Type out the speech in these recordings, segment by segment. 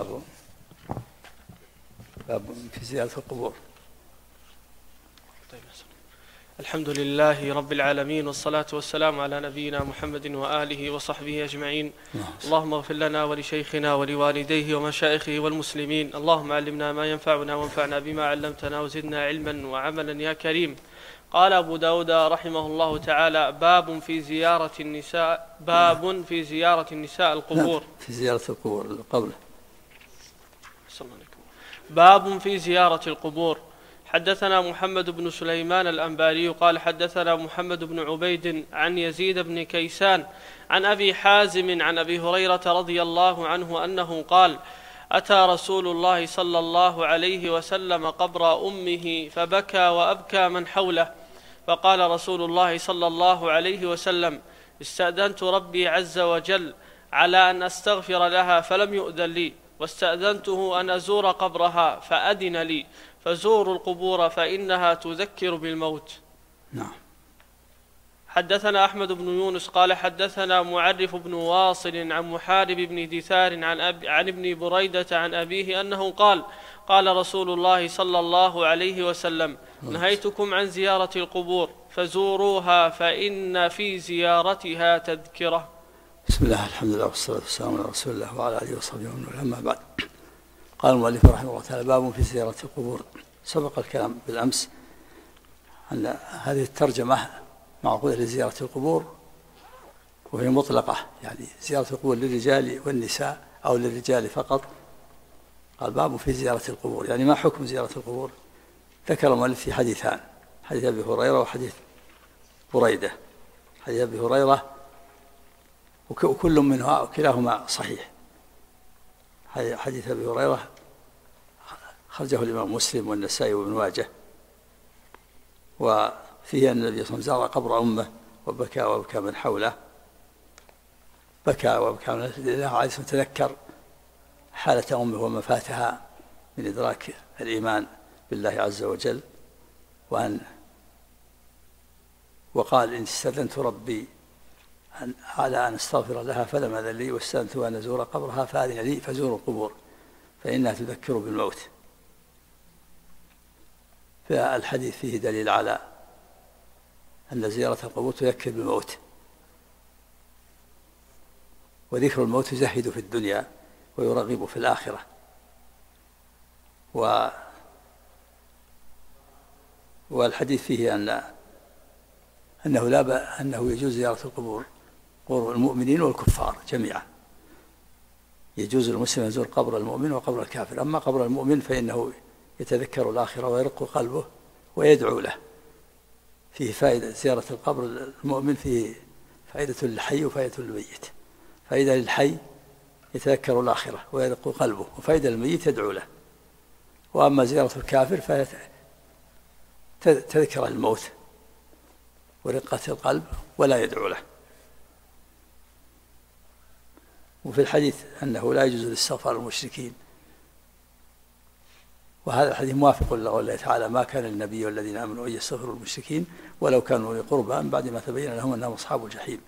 باب في زيارة القبور. الحمد لله رب العالمين، والصلاة والسلام على نبينا محمد وآله وصحبه أجمعين. اللهم اغفر لنا ولشيخنا ولوالديه ومشائخه والمسلمين. اللهم علمنا ما ينفعنا وانفعنا بما علمتنا وزدنا علما وعملا يا كريم. قال أبو داود رحمه الله تعالى: باب في زيارة النساء القبور. في زيارة القبور قبله. باب في زيارة القبور. حدثنا محمد بن سليمان الأنباري قال حدثنا محمد بن عبيد عن يزيد بن كيسان عن أبي حازم عن أبي هريرة رضي الله عنه أنه قال: أتى رسول الله صلى الله عليه وسلم قبر أمه فبكى وأبكى من حوله، فقال رسول الله صلى الله عليه وسلم: استأذنت ربي عز وجل على أن أستغفر لها فلم يؤذن لي، واستأذنته أن أزور قبرها فأذن لي، فزوروا القبور فإنها تذكر بالموت. نعم. حدثنا أحمد بن يونس قال حدثنا معرف بن واصل عن محارب بن دثار عن ابن بريدة عن أبيه أنه قال: قال رسول الله صلى الله عليه وسلم: نهيتكم عن زيارة القبور فزوروها فإن في زيارتها تذكرة. بسم الله، الحمد لله، والصلاة والسلام على رسول الله وعلى آله وصحبه ومن والاه، أما بعد. قال المؤلف رحمه الله تعالى: باب في زيارة القبور. سبق الكلام بالأمس أن هذه الترجمة معقودة لزيارة القبور، وهي مطلقة، يعني زيارة القبور للرجال والنساء أو للرجال فقط. قال: باب في زيارة القبور، يعني ما حكم زيارة القبور؟ ذكر المؤلف في حديثان: حديث أبي هريرة وحديث بريدة. حديث أبي هريرة وكل منها وكلاهما صحيح. حديث أبي هريرة خرجه الإمام مسلم والنسائي وابن ماجه، وفيه أن النبي صلى الله عليه وسلم زار قبر أمه وبكى وبكى من حوله. بكى وبكى من الله عليه وسلم، تذكر حالة أمه وما فاتها من إدراك الإيمان بالله عز وجل، وقال: إن استأذنت ربي على أن استغفر لها فلم أذن لي، واستأذنت أن أزور قبرها فأذن لي، فزوروا القبور فإنها تذكر بالموت. فالحديث فيه دليل على أن زيارة القبور تذكر بالموت، وذكر الموت يزهد في الدنيا ويرغب في الآخرة. والحديث فيه أنه يجوز زيارة القبور، قبور المؤمنين والكفار جميعا. يجوز المسلم يزور قبر المؤمن وقبر الكافر. أما قبر المؤمن فإنه يتذكر الآخرة ويرق قلبه ويدعو له. فيه فائدة زيارة القبر المؤمن، فيه فائدة للحي وفائدة للميت. فائدة للحي يتذكر الآخرة ويرق قلبه، وفائدة للميت يدعو له. وأما زيارة الكافر فتذكر الموت ورقة القلب ولا يدعو له. وفي الحديث أنه لا يجوز الاستغفار للمشركين، وهذا الحديث موافق لله تعالى: ما كان للنبي والذين آمنوا أن يستغفروا للمشركين ولو كانوا أولي قربى من بعد ما تبين لهم أنهم أصحاب الجحيم.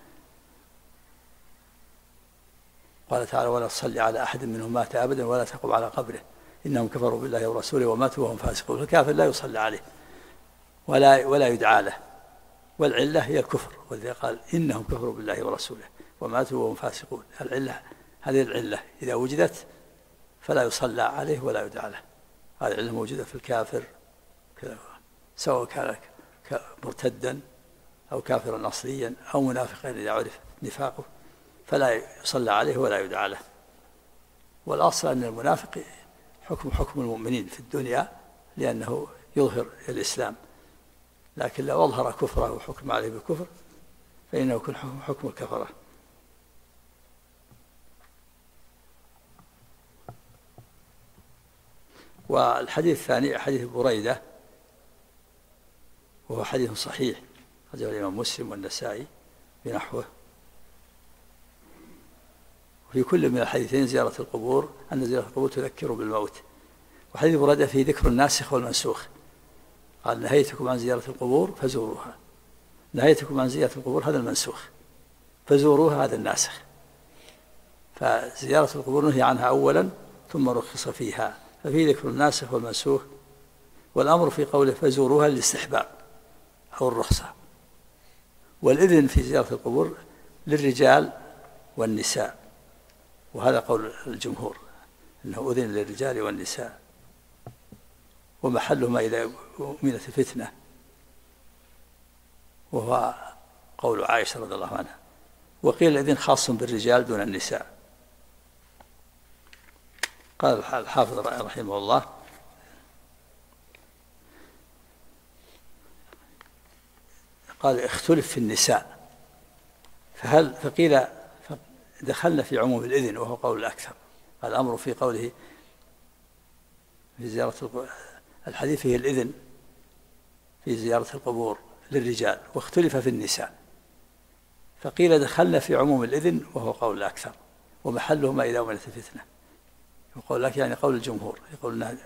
قال تعالى: ولا تصلي على أحد منهم مات أبدا ولا تقم على قبره إنهم كفروا بالله ورسوله وماتوا وهم فاسقون. فالكافر لا يصلى عليه ولا يدعى له، والعلة هي الكفر، والذي قال: إنهم كفروا بالله ورسوله وماتوا وهم فاسقون. العلة، هذه العلة إذا وجدت فلا يصلى عليه ولا يدعى له. هذه العلة موجودة في الكافر، سواء كان مرتدا أو كافرا أصليا أو منافقا إذا عرف نفاقه، فلا يصلى عليه ولا يدعى له. والأصل أن المنافق حكم المؤمنين في الدنيا، لأنه يظهر الإسلام، لكن لو أظهر كفره وحكم عليه بالكفر فإنه يكون حكم الكفرة. والحديث الثاني حديث بريدة، وهو حديث صحيح أخرجه الإمام مسلم والنسائي بنحوه. وفي كل من الحديثين زيارة القبور، أن زيارة القبور تذكر بالموت. وحديث بريدة فيه ذكر الناسخ والمنسوخ. قال: نهيتكم عن زيارة القبور فزوروها. نهيتكم عن زيارة القبور هذا المنسوخ، فزوروها هذا الناسخ. فزيارة القبور نهي عنها أولا ثم رخص فيها، ففي ذكر الناسخ والمنسوخ. والأمر في قوله فزوروها للاستحباب أو الرخصة. والإذن في زيارة القبور للرجال والنساء، وهذا قول الجمهور أنه أذن للرجال والنساء، ومحلهما إذا أمنت الفتنة، وهو قول عائشة رضي الله عنها. وقيل الإذن خاص بالرجال دون النساء. قال الحافظ رحمه الله قال اختلف في النساء، فقيل دخلنا في عموم الإذن وهو قول الأكثر. الأمر في قوله في زيارة الحديث فيه الإذن في زيارة القبور للرجال، واختلف في النساء، فقيل دخلنا في عموم الإذن وهو قول الأكثر، ومحلهما إذا أمنت الفتنة. يقول لك يعني قول الجمهور يقول أن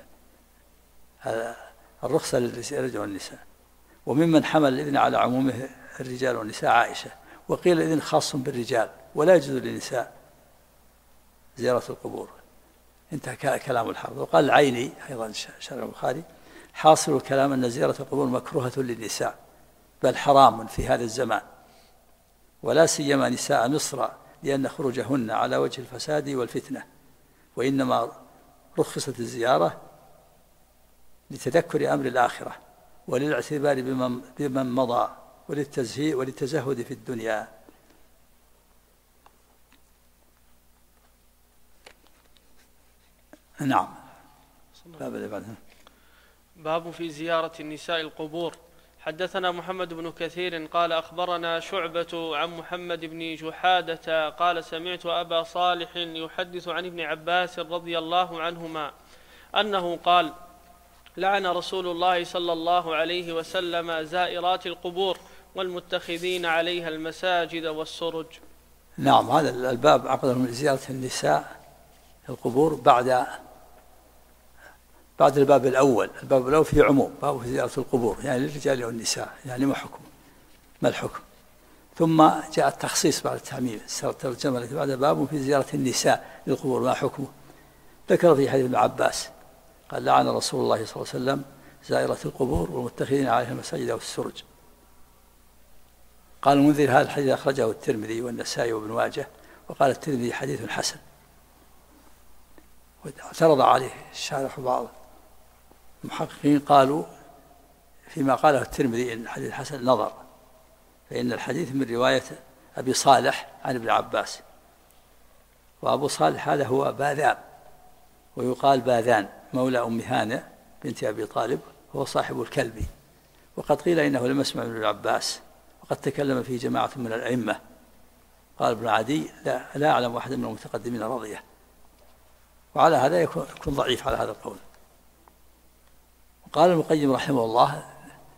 الرخصة للرجال والنساء. وممن حمل الإذن على عمومه الرجال والنساء عائشة. وقيل الإذن خاص بالرجال ولا يجوز للنساء زيارة القبور. انتهى كلام الحافظ. وقال العيني أيضا شرح البخاري حاصل الكلام أن زيارة القبور مكروهة للنساء، بل حرام في هذا الزمان، ولا سيما نساء مصر، لأن خروجهن على وجه الفساد والفتنة. وإنما رخصت الزيارة لتذكر أمر الآخرة وللاعتبار بمن مضى وللتزهد في الدنيا. نعم. باب في زيارة النساء القبور. حدثنا محمد بن كثير قال أخبرنا شعبة عن محمد بن جحادة قال سمعت أبا صالح يحدث عن ابن عباس رضي الله عنهما أنه قال لعن رسول الله صلى الله عليه وسلم زائرات القبور والمتخذين عليها المساجد والسرج. نعم. هذا الباب عقده من زيارة النساء القبور بعد الباب الأول. الباب الأول فيه عموم، باب في زيارة القبور يعني للرجال والنساء، يعني ما الحكم. ثم جاء التخصيص بعد التعميم، الترجمة التي بعد باب في زيارة النساء للقبور ما حكمه. ذكر في حديث ابن عباس قال لعن رسول الله صلى الله عليه وسلم زائرة القبور والمتخذين عليها المساجد والسرج. قال المنذر هذا الحديث أخرجه الترمذي والنسائي وابن ماجه، وقال الترمذي حديث حسن. واعترض عليه الشارح بعض المحققين قالوا فيما قاله الترمذي إن الحديث حسن نظر، فإن الحديث من رواية أبي صالح عن ابن عباس، وأبو صالح هذا هو باذان، ويقال باذان مولى أم هانئ بنت أبي طالب، وهو صاحب الكلبي. وقد قيل إنه لم يسمع من ابن عباس، وقد تكلم فيه جماعة من الأئمة. قال ابن عدي لا أعلم واحدا من المتقدمين رضيه، وعلى هذا يكون ضعيف على هذا القول. وقال ابن القيم رحمه الله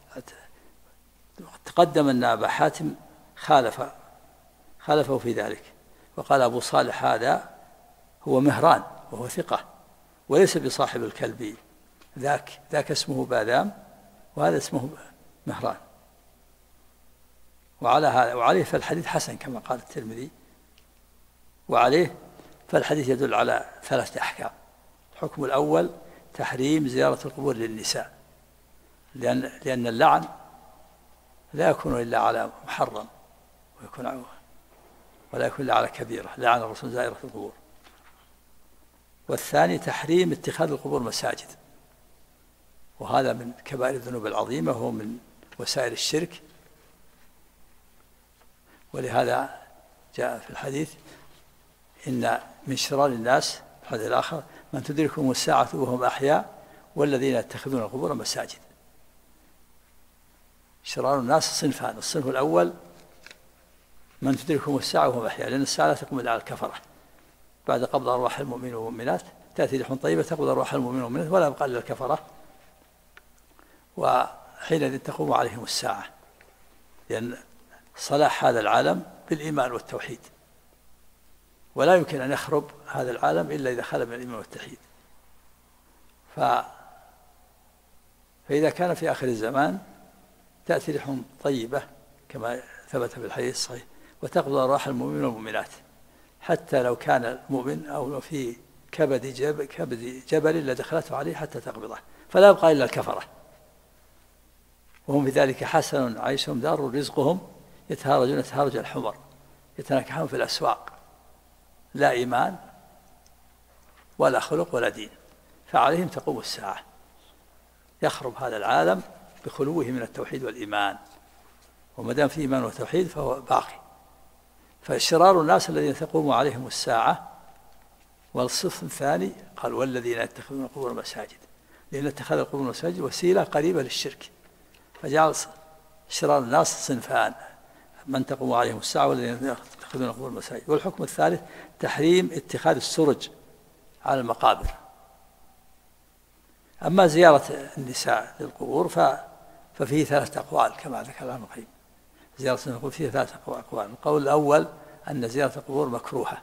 تقدم أن أبا حاتم خالفه في ذلك، وقال أبو صالح هذا هو مهران وهو ثقة وليس بصاحب الكلبي، ذاك اسمه باذام وهذا اسمه مهران. وعليه فالحديث حسن كما قال الترمذي، وعليه فالحديث يدل على 3 أحكام. الحكم الأول تحريم زيارة القبور للنساء، لأن اللعن لا يكون إلا على محرم ولا يكون إلا على كبيرة، لعن الرسول زائرة القبور. والثاني تحريم اتخاذ القبور مساجد، وهذا من كبائر الذنوب العظيمة وهو من وسائل الشرك. ولهذا جاء في الحديث إن من شرار الناس الحديث الآخر من تدركهم الساعة وهم أحياء والذين يتخذون القبور مساجد. شرار الناس صنفان، الصنف الأول من تدركهم الساعة وهم أحياء، لأن الساعة لا تقوم إلا على الكفرة. بعد قبض أرواح المؤمنين والمؤمنات تأتي ريح طيبة تقبض أرواح المؤمنين والمؤمنات ولا يبقى إلا الكفرة، وحينئذ تقوم عليهم الساعة، لأن صلاح هذا العالم بالإيمان والتوحيد، ولا يمكن أن يخرب هذا العالم إلا إذا خلى من الإيمان والتوحيد. فإذا كان في آخر الزمان تأتي ريح طيبة كما ثبت في الحديث الصحيح وتقبض أرواح المؤمنين والمؤمنات، حتى لو كان المؤمن أو في كبد جبل لدخلته عليه حتى تقبضه، فلا يبقى إلا الكفرة، وهم في ذلك حسن عيشهم دار رزقهم، يتهارجون تهارج الحمر، يتناكحون في الأسواق، لا إيمان ولا خلق ولا دين، فعليهم تقوم الساعة، يخرب هذا العالم بخلوه من التوحيد والإيمان، وما دام في إيمان وتوحيد فهو باقي. فشرار الناس الذين تقوم عليهم الساعة. والصف الثاني قال والذين يتخذون القبور مساجد، لأن اتخاذ القبور مساجد وسيلة قريبة للشرك، فجعل شرار الناس صنفان: من تقوم عليهم الساعة والذين يتخذون القبور مساجد. والحكم الثالث تحريم اتخاذ السرج على المقابر. أما زيارة النساء للقبور ففيه 3 أقوال كما ذكر ابن القيم. زيارة القبور فيه 3 أقوال. القول الأول أن زيارة القبور مكروهة،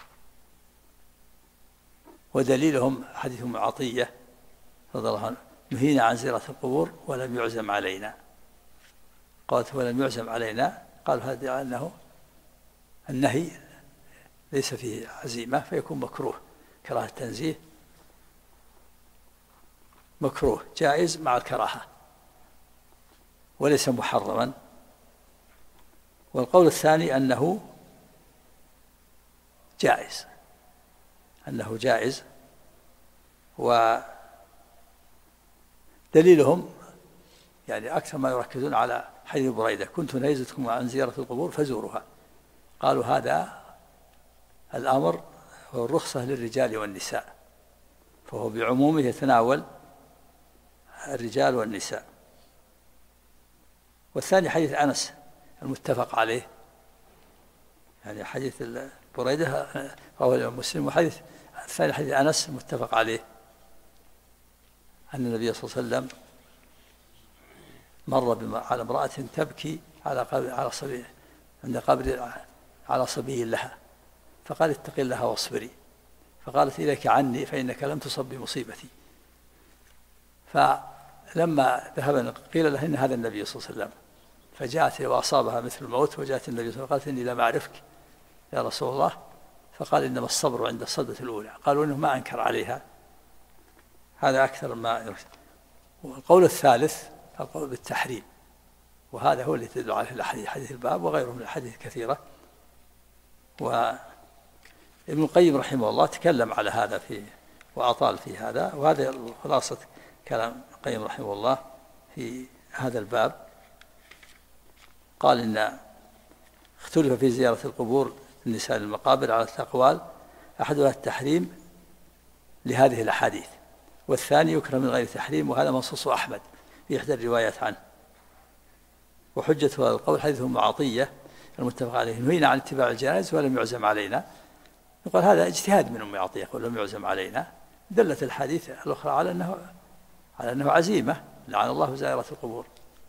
ودليلهم حديث أم عطية رضي الله عنه: نهينا عن زيارة القبور ولم يعزم علينا. قالت ولم يعزم علينا، قال هذا أنه النهي ليس فيه عزيمة فيكون مكروه، كراهة التنزيه، مكروه جائز مع الكراهة وليس محرما. والقول الثاني أنه جائز، ودليلهم يعني أكثر ما يركزون على حديث بريدة: كنت نهيتكم عن زيارة القبور فزوروها. قالوا هذا الأمر هو الرخصة للرجال والنساء، فهو بعمومه يتناول الرجال والنساء. والثاني حديث أنس المتفق عليه، يعني حديث بريدة رواه الإمام مسلم، وحديث الثاني حديث أنس المتفق عليه أن النبي صلى الله عليه وسلم مر على امرأة تبكي على صبي عند قبر على صبي لها، فقال: اتق الله واصبري. فقالت: إليك عني فإنك لم تصب بمصيبتي. فلما ذهب قيل له إن هذا النبي صلى الله عليه وسلم، فجاءت وأصابها مثل الموت، وجاءت النبي صلى الله عليه وسلم قالت: إني لم أعرفك يا رسول الله. فقال: إنما الصبر عند الصدمة الأولى. قالوا إنه ما أنكر عليها، هذا أكثر ما يرسل. والقول الثالث القول بالتحريم، وهذا هو اللي تدل عليه حديث الباب وغيره من الحديث كثيرة. وابن القيم رحمه الله تكلم على هذا وأطال في هذا، وهذا خلاصة كلام القيم رحمه الله في هذا الباب. قال إن اختلف في زيارة القبور النساء للمقابر على 3 أقوال: أحدها التحريم لهذه الأحاديث، والثاني يكره من غير تحريم، وهذا منصوص أحمد في إحدى الروايات عنه. وحجة هذا القول حديث أم عطية المتفق عليه: نهينا عن اتباع الجنائز ولم يعزم علينا. يقول هذا اجتهاد من أم عطية، يقول لم يعزم علينا. دلت الحديث الأخرى على أنه عزيمة، لعن الله زائرة القبور.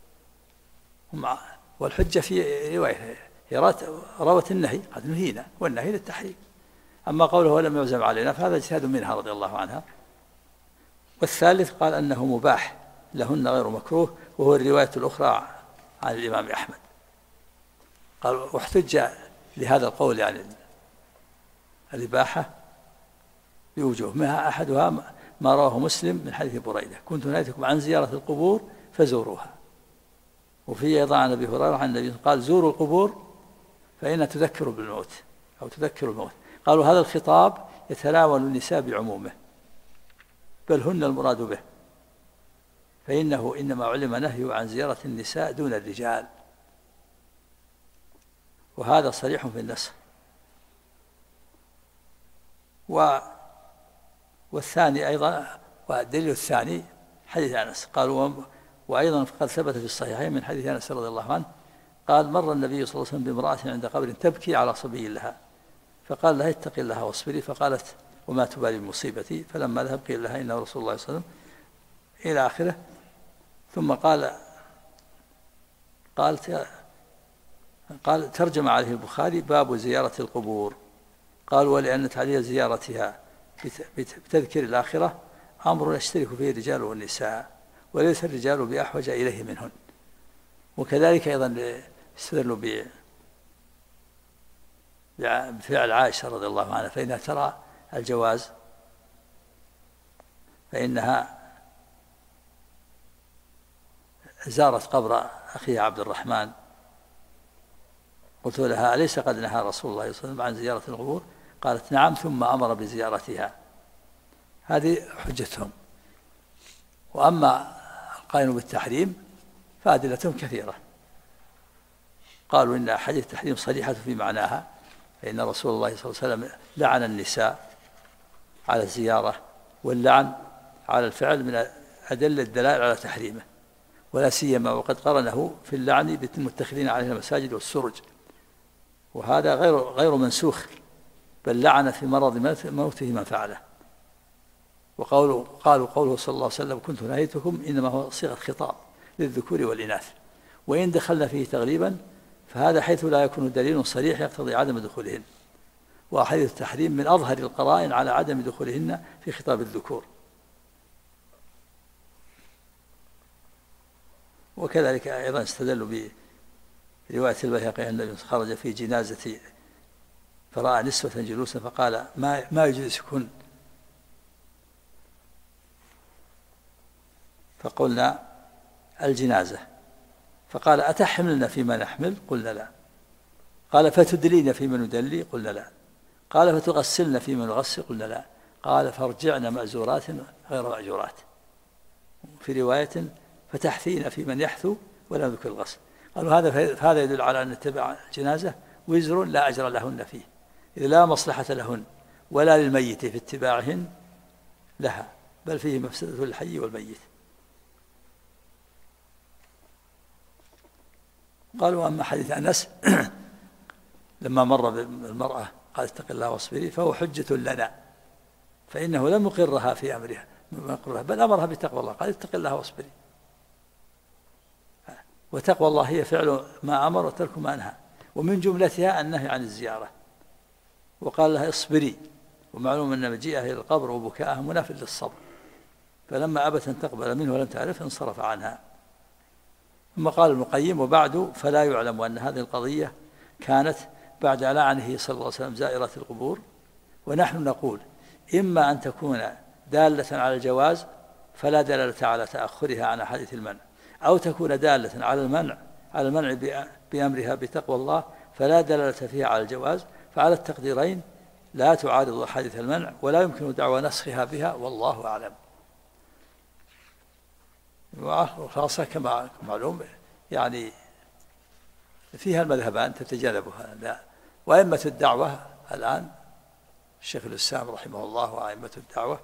والحجة في رواية هي روت النهي، قد نهينا، والنهي للتحريم. أما قوله ولم يعزم علينا فهذا اجتهاد منها رضي الله عنها. والثالث قال أنه مباح لهن غير مكروه، وهو الرواية الأخرى عن الإمام أحمد. قال واحتج لهذا القول يعني الإباحة بوجوه، منها أحدها ما رواه مسلم من حديث بريدة: كنت نهيتكم عن زيارة القبور فزوروها. وفي أيضا عن أبي هريرة عن النبي قال: زوروا القبور فإنها تذكر بالموت أو تذكر الموت. قالوا هذا الخطاب يتناول النساء بعمومه، بل هن المراد به، فإنه إنما علم نهي عن زيارة النساء دون الرجال، وهذا صريح في النسخ. والثاني أيضا، والدليل الثاني حديث أنس. قالوا وأيضا قد ثبت في الصحيحين من حديث أنس رضي الله عنه قال: مر النبي صلى الله عليه وسلم بامرأة عند قبر تبكي على صبي لها، فقال لها: اتق الله واصبري. فقالت: وما تبالي بمصيبتي؟ فلما ذهب قيل لها: إنه رسول الله صلى الله عليه وسلم، إلى آخره. ثم قال ترجم عليه البخاري: باب زيارة القبور. قال: ولأن تعليل زيارتها بتذكير الآخرة أمر يشترك فيه الرجال والنساء، وليس الرجال بأحوج إليه منهن. وكذلك أيضا استدلوا بفعل عائشة رضي الله عنها، فإنها ترى الجواز فإنها زارت قبر أخيها عبد الرحمن. قلت لها: أليس قد نهى رسول الله صلى الله عليه وسلم عن زيارة القبور؟ قالت: نعم، ثم أمر بزيارتها. هذه حجتهم. وأما القائل بالتحريم فأدلتهم كثيرة. قالوا إن أحاديث التحريم صريحة في معناها، فإن رسول الله صلى الله عليه وسلم لعن النساء على الزيارة، واللعن على الفعل من أدل الدلائل على تحريمه، ولا سيما وقد قرنه في اللعن بالمتخذين عليها المساجد والسرج، وهذا غير منسوخ، بل لعن في مرض موته من فعله. قالوا قوله صلى الله عليه وسلم: كنت نهيتكم، إنما هو صيغة خطاب للذكور والإناث، وإن دخلنا فيه تغليبا فهذا حيث لا يكون دليل صريح يقتضي عدم دخولهن، وأحاديث التحريم من أظهر القرائن على عدم دخولهن في خطاب الذكور. وكذلك أيضا استدلوا برواية البيهقي أن النبي خرج في جنازة فرأى نسوة جلوسا فقال: ما يجلسكن؟ فقلنا: الجنازة. فقال: أتحملن فيما نحمل؟ قلنا: لا. قال: فتدلين فيما ندلي؟ قلنا: لا. قال: فتغسلن فيما نغسل؟ قلنا: لا. قال: فارجعن مأزورات غير مأجورات. في رواية: فتحثين في من يحثو ولا نذكر الغسل. قالوا: هذا يدل على أن اتباع الجنازة وزر لا أجر لهن فيه، إذ لا مصلحة لهن ولا للميت في اتباعهن لها، بل فيه مفسدة للحي والميت. قالوا: أما حديث أنس لما مر بالمرأة قال: اتق الله واصبري، فهو حجة لنا، فإنه لم يقرها في أمرها بل أمرها بتقوى الله، قال: اتق الله واصبري. وتقوى الله هي فعل ما أمر وترك ما نهى، ومن جملتها النهي عن الزيارة. وقال لها: اصبري، ومعلوم أن مجيئها إلى القبر وبكاءها مناف للصبر، فلما أبت أن تقبل منه ولم تعرف انصرف عنها. ثم قال ابن القيم: وبعد فلا يعلم أن هذه القضية كانت بعد لعنه صلى الله عليه وسلم زائرة القبور، ونحن نقول: إما أن تكون دالة على الجواز فلا دلالة على تأخرها عن حديث المنع، أو تكون دالة على المنع بأمرها بتقوى الله فلا دلالة فيها على الجواز، فعلى التقديرين لا تعارض حديث المنع ولا يمكن دعوى نسخها بها، والله أعلم. وخاصة كما معلوم يعني فيها المذهبان تتجانبها، وأئمة الدعوة الآن الشيخ الإسلام رحمه الله وأئمة الدعوة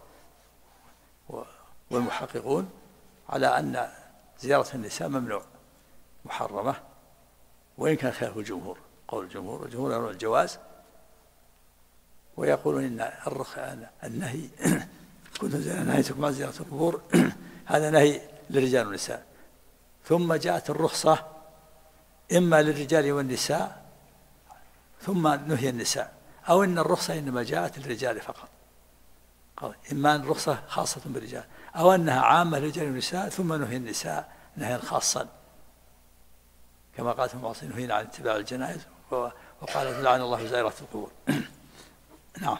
والمحققون على أن زيارة النساء ممنوع محرمة، وإن كان خلاف الجمهور. قول الجمهور يرون الجواز، ويقولون إن النهي كنت نهيتكم عن زيارة القبور هذا نهي للرجال والنساء، ثم جاءت الرخصة إما للرجال والنساء ثم نهي النساء، أو إن الرخصة إنما جاءت للرجال فقط، إما أن الرخصة خاصة بالرجال، أو أنها عامة للرجال والنساء ثم نهي النساء نهيا خاصا، كما قالت المعاصرين: نهينا عن اتباع الجنائز، وقالت: لعن الله زائرة القبور. نعم.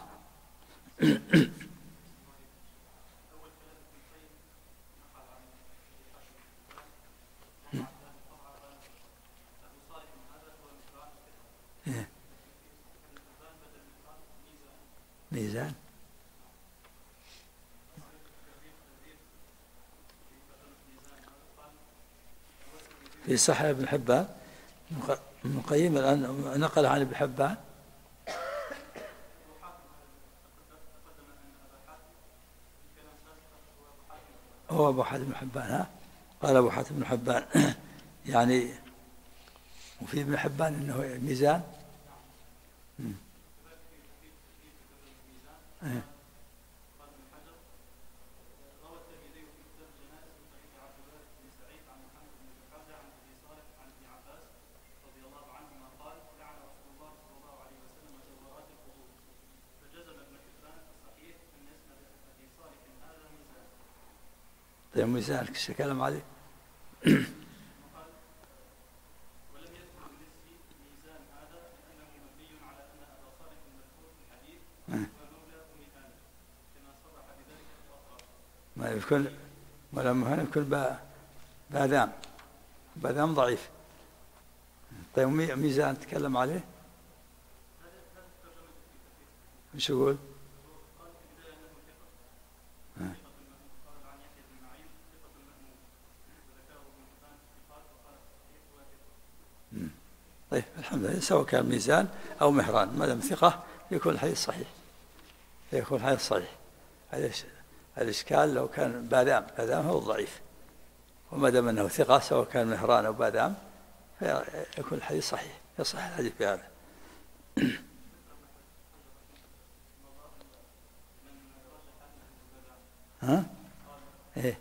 ميزان في صحيح ابن حبان. ابن القيم الآن نقل عن ابن حبان هو أبو حاتم بن حبان. قال أبو حاتم بن حبان يعني، وفي ابن حبان إنه ميزان. طيب ميزان كلام عليه. ما يكون ولما هنا يكون باذام، باذام ضعيف. طيب ميزان تكلم عليه ايش يقول؟ طيب الحمد لله، سواء كان ميزان أو مهران ما دام ثقة يكون الحديث صحيح، يكون الحديث صحيح. الإشكال لو كان باذام هو الضعيف، وما دام أنه ثقة سواء كان مهران أو باذام فيكون الحديث صحيح، يصح الحديث بهذا. ها؟ إيه؟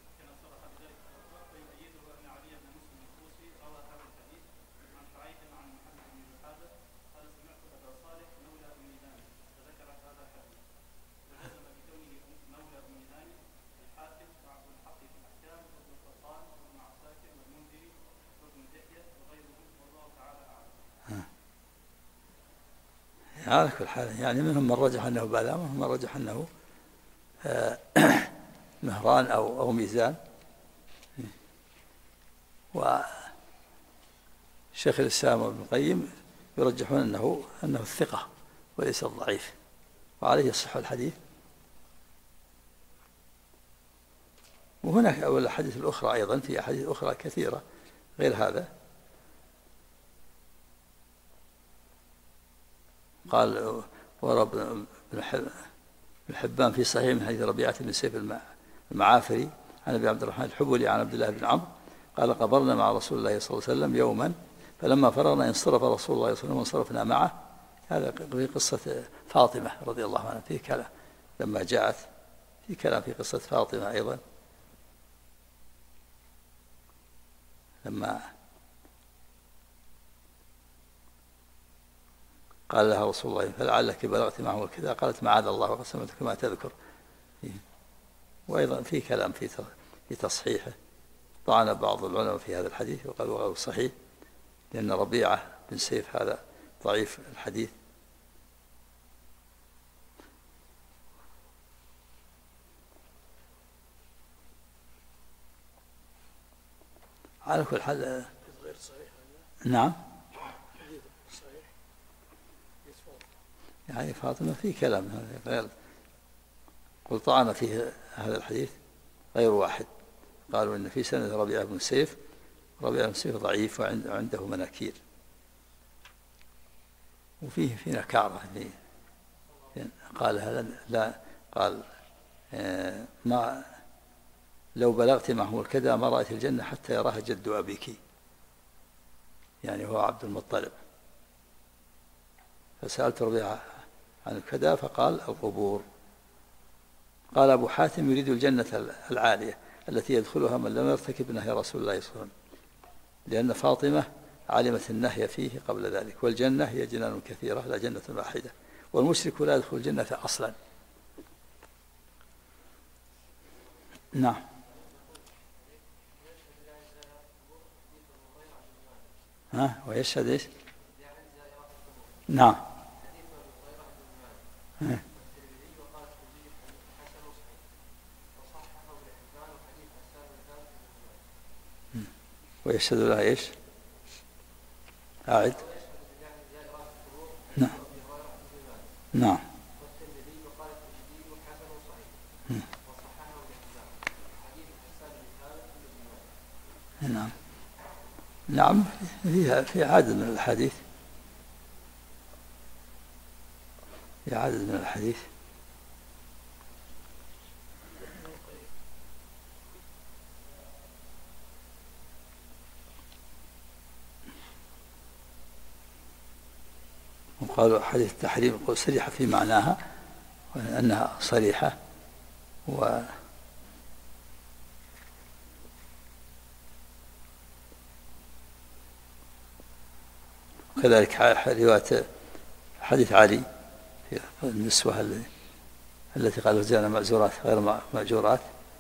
على كل حال يعني منهم من رجح أنه باذام ومنهم من رجح أنه مهران أو ميزان. وشيخ الإسلام وابن القيم يرجحون أنه الثقة وليس الضعيف، وعليه يصح الحديث. وهناك الأحاديث الأخرى أيضا، في أحاديث أخرى كثيرة غير هذا. قال ورب بن حبان في صحيح من حديث ربيعة بن سيف المعافري عن أبي عبد الرحمن الحبولي عن عبد الله بن عمرو قال قبرنا مع رسول الله صلى الله عليه وسلم يوما فلما فرغنا انصرف رسول الله صلى الله عليه وسلم وانصرفنا معه. هذا في قصة فاطمة رضي الله عنها، في كلام لما جاءت، في كلام في قصة فاطمة أيضا لما قال لها رسول الله فلعلك بلغت معه كذا، قالت معاذ الله وقد سمعتك ما تذكر. وأيضا في كلام في تصحيحه، طعن بعض العلماء في هذا الحديث وقالوا غير صحيح، لأن ربيعة بن سيف هذا ضعيف الحديث. على كل حال نعم. يعني فاطمة في كلام قل طعن فيه هذا الحديث غير واحد، قالوا إن في سند ربيعة بن سيف، ربيعة بن سيف ضعيف وعنده مناكير، وفيه في نكارة قالها لا قال ما لو بلغت معه الكذا ما رأيت الجنة حتى يراها جد أبيك، يعني هو عبد المطلب. فسألت ربيعة عن الكذا فقال القبور. قال أبو حاتم يريد الجنة العالية التي يدخلها من لم يرتكب نهي رسول الله صلى الله عليه وسلم، لأن فاطمة علمت النهي فيه قبل ذلك، والجنة هي جنان كثيرة لا جنة واحدة، والمشرك لا يدخل الجنة أصلا. نعم. ويشهد إيش؟ نعم. ويشهد لها إيش؟ أعد. نعم. نعم. نعم. نعم. في عدد من الحديث، في عدد من الحديث. وقالوا حديث التحريم صريحة في معناها وأنها صريحة، وكذلك رواية حديث علي في النسوة التي قالوا زينا مأزورات غير مأجورات.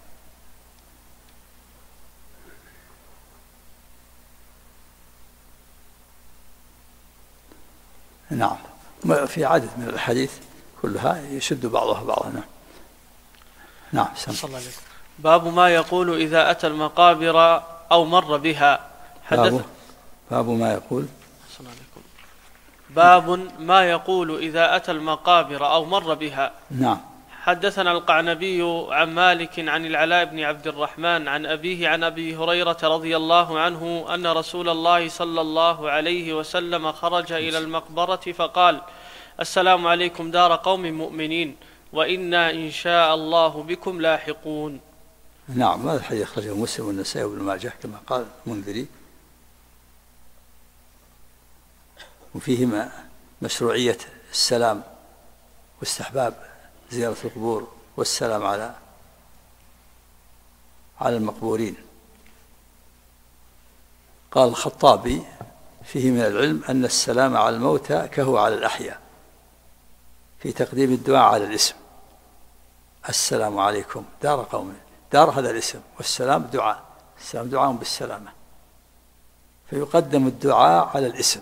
نعم. في عدد من الحديث كلها يشد بعضها بعضا. نعم. صلى الله عليه وسلم. باب ما يقول إذا أتى المقابر أو مر بها. باب ما يقول باب ما يقول إذا أتى المقابر أو مر بها. نعم. حدثنا القعنبي عن مالك عن العلاء بن عبد الرحمن عن أبيه عن أبي هريرة رضي الله عنه أن رسول الله صلى الله عليه وسلم خرج إلى المقبرة فقال: السلام عليكم دار قوم مؤمنين وإنا إن شاء الله بكم لاحقون. نعم، هذا الحديث أخرجه مسلم والنسائي وابن ماجه كما قال المنذري، وفيه مشروعية السلام واستحباب زيارة القبور والسلام على المقبورين. قال الخطابي: فيه من العلم أن السلام على الموتى كهو على الأحياء، في تقديم الدعاء على الاسم. السلام عليكم دار قوم، دار هذا الاسم، والسلام دعاء، السلام دعاء بالسلامة، فيقدم الدعاء على الاسم.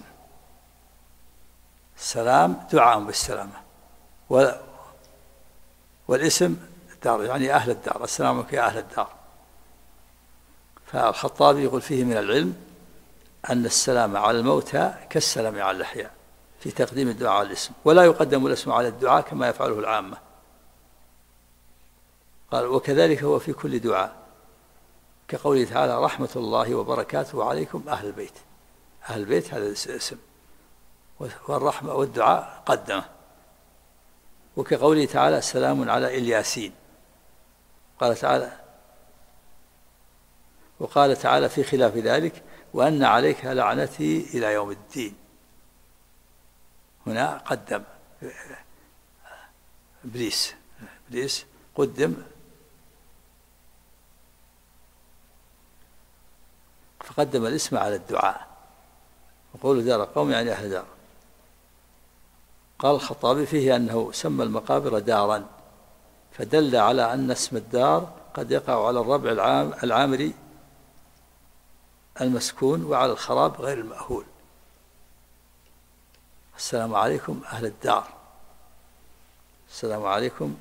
السلام دعاء بالسلامة، والاسم دار يعني أهل الدار، السلام عليكم يا أهل الدار. فالخطابي يقول: فيه من العلم أن السلام على الموتى كالسلام على الأحياء، في تقديم الدعاء على الاسم، ولا يقدم الاسم على الدعاء كما يفعله العامة. قال: وكذلك هو في كل دعاء، كقوله تعالى: رحمة الله وبركاته عليكم أهل البيت. أهل البيت هذا الاسم، والرحمة والدعاء قدمه. وكقوله تعالى: سلام على الياسين. وقال تعالى في خلاف ذلك: وأن عليك لعنتي إلى يوم الدين. هنا قدم إبليس قدم، فقدم الاسم على الدعاء، وقول دار قوم يعني أهل دار. قال الخطابي: فيه أنه سمى المقابر دارا، فدل على أن اسم الدار قد يقع على الربع العامري المسكون وعلى الخراب غير المأهول. السلام عليكم أهل الدار، السلام عليكم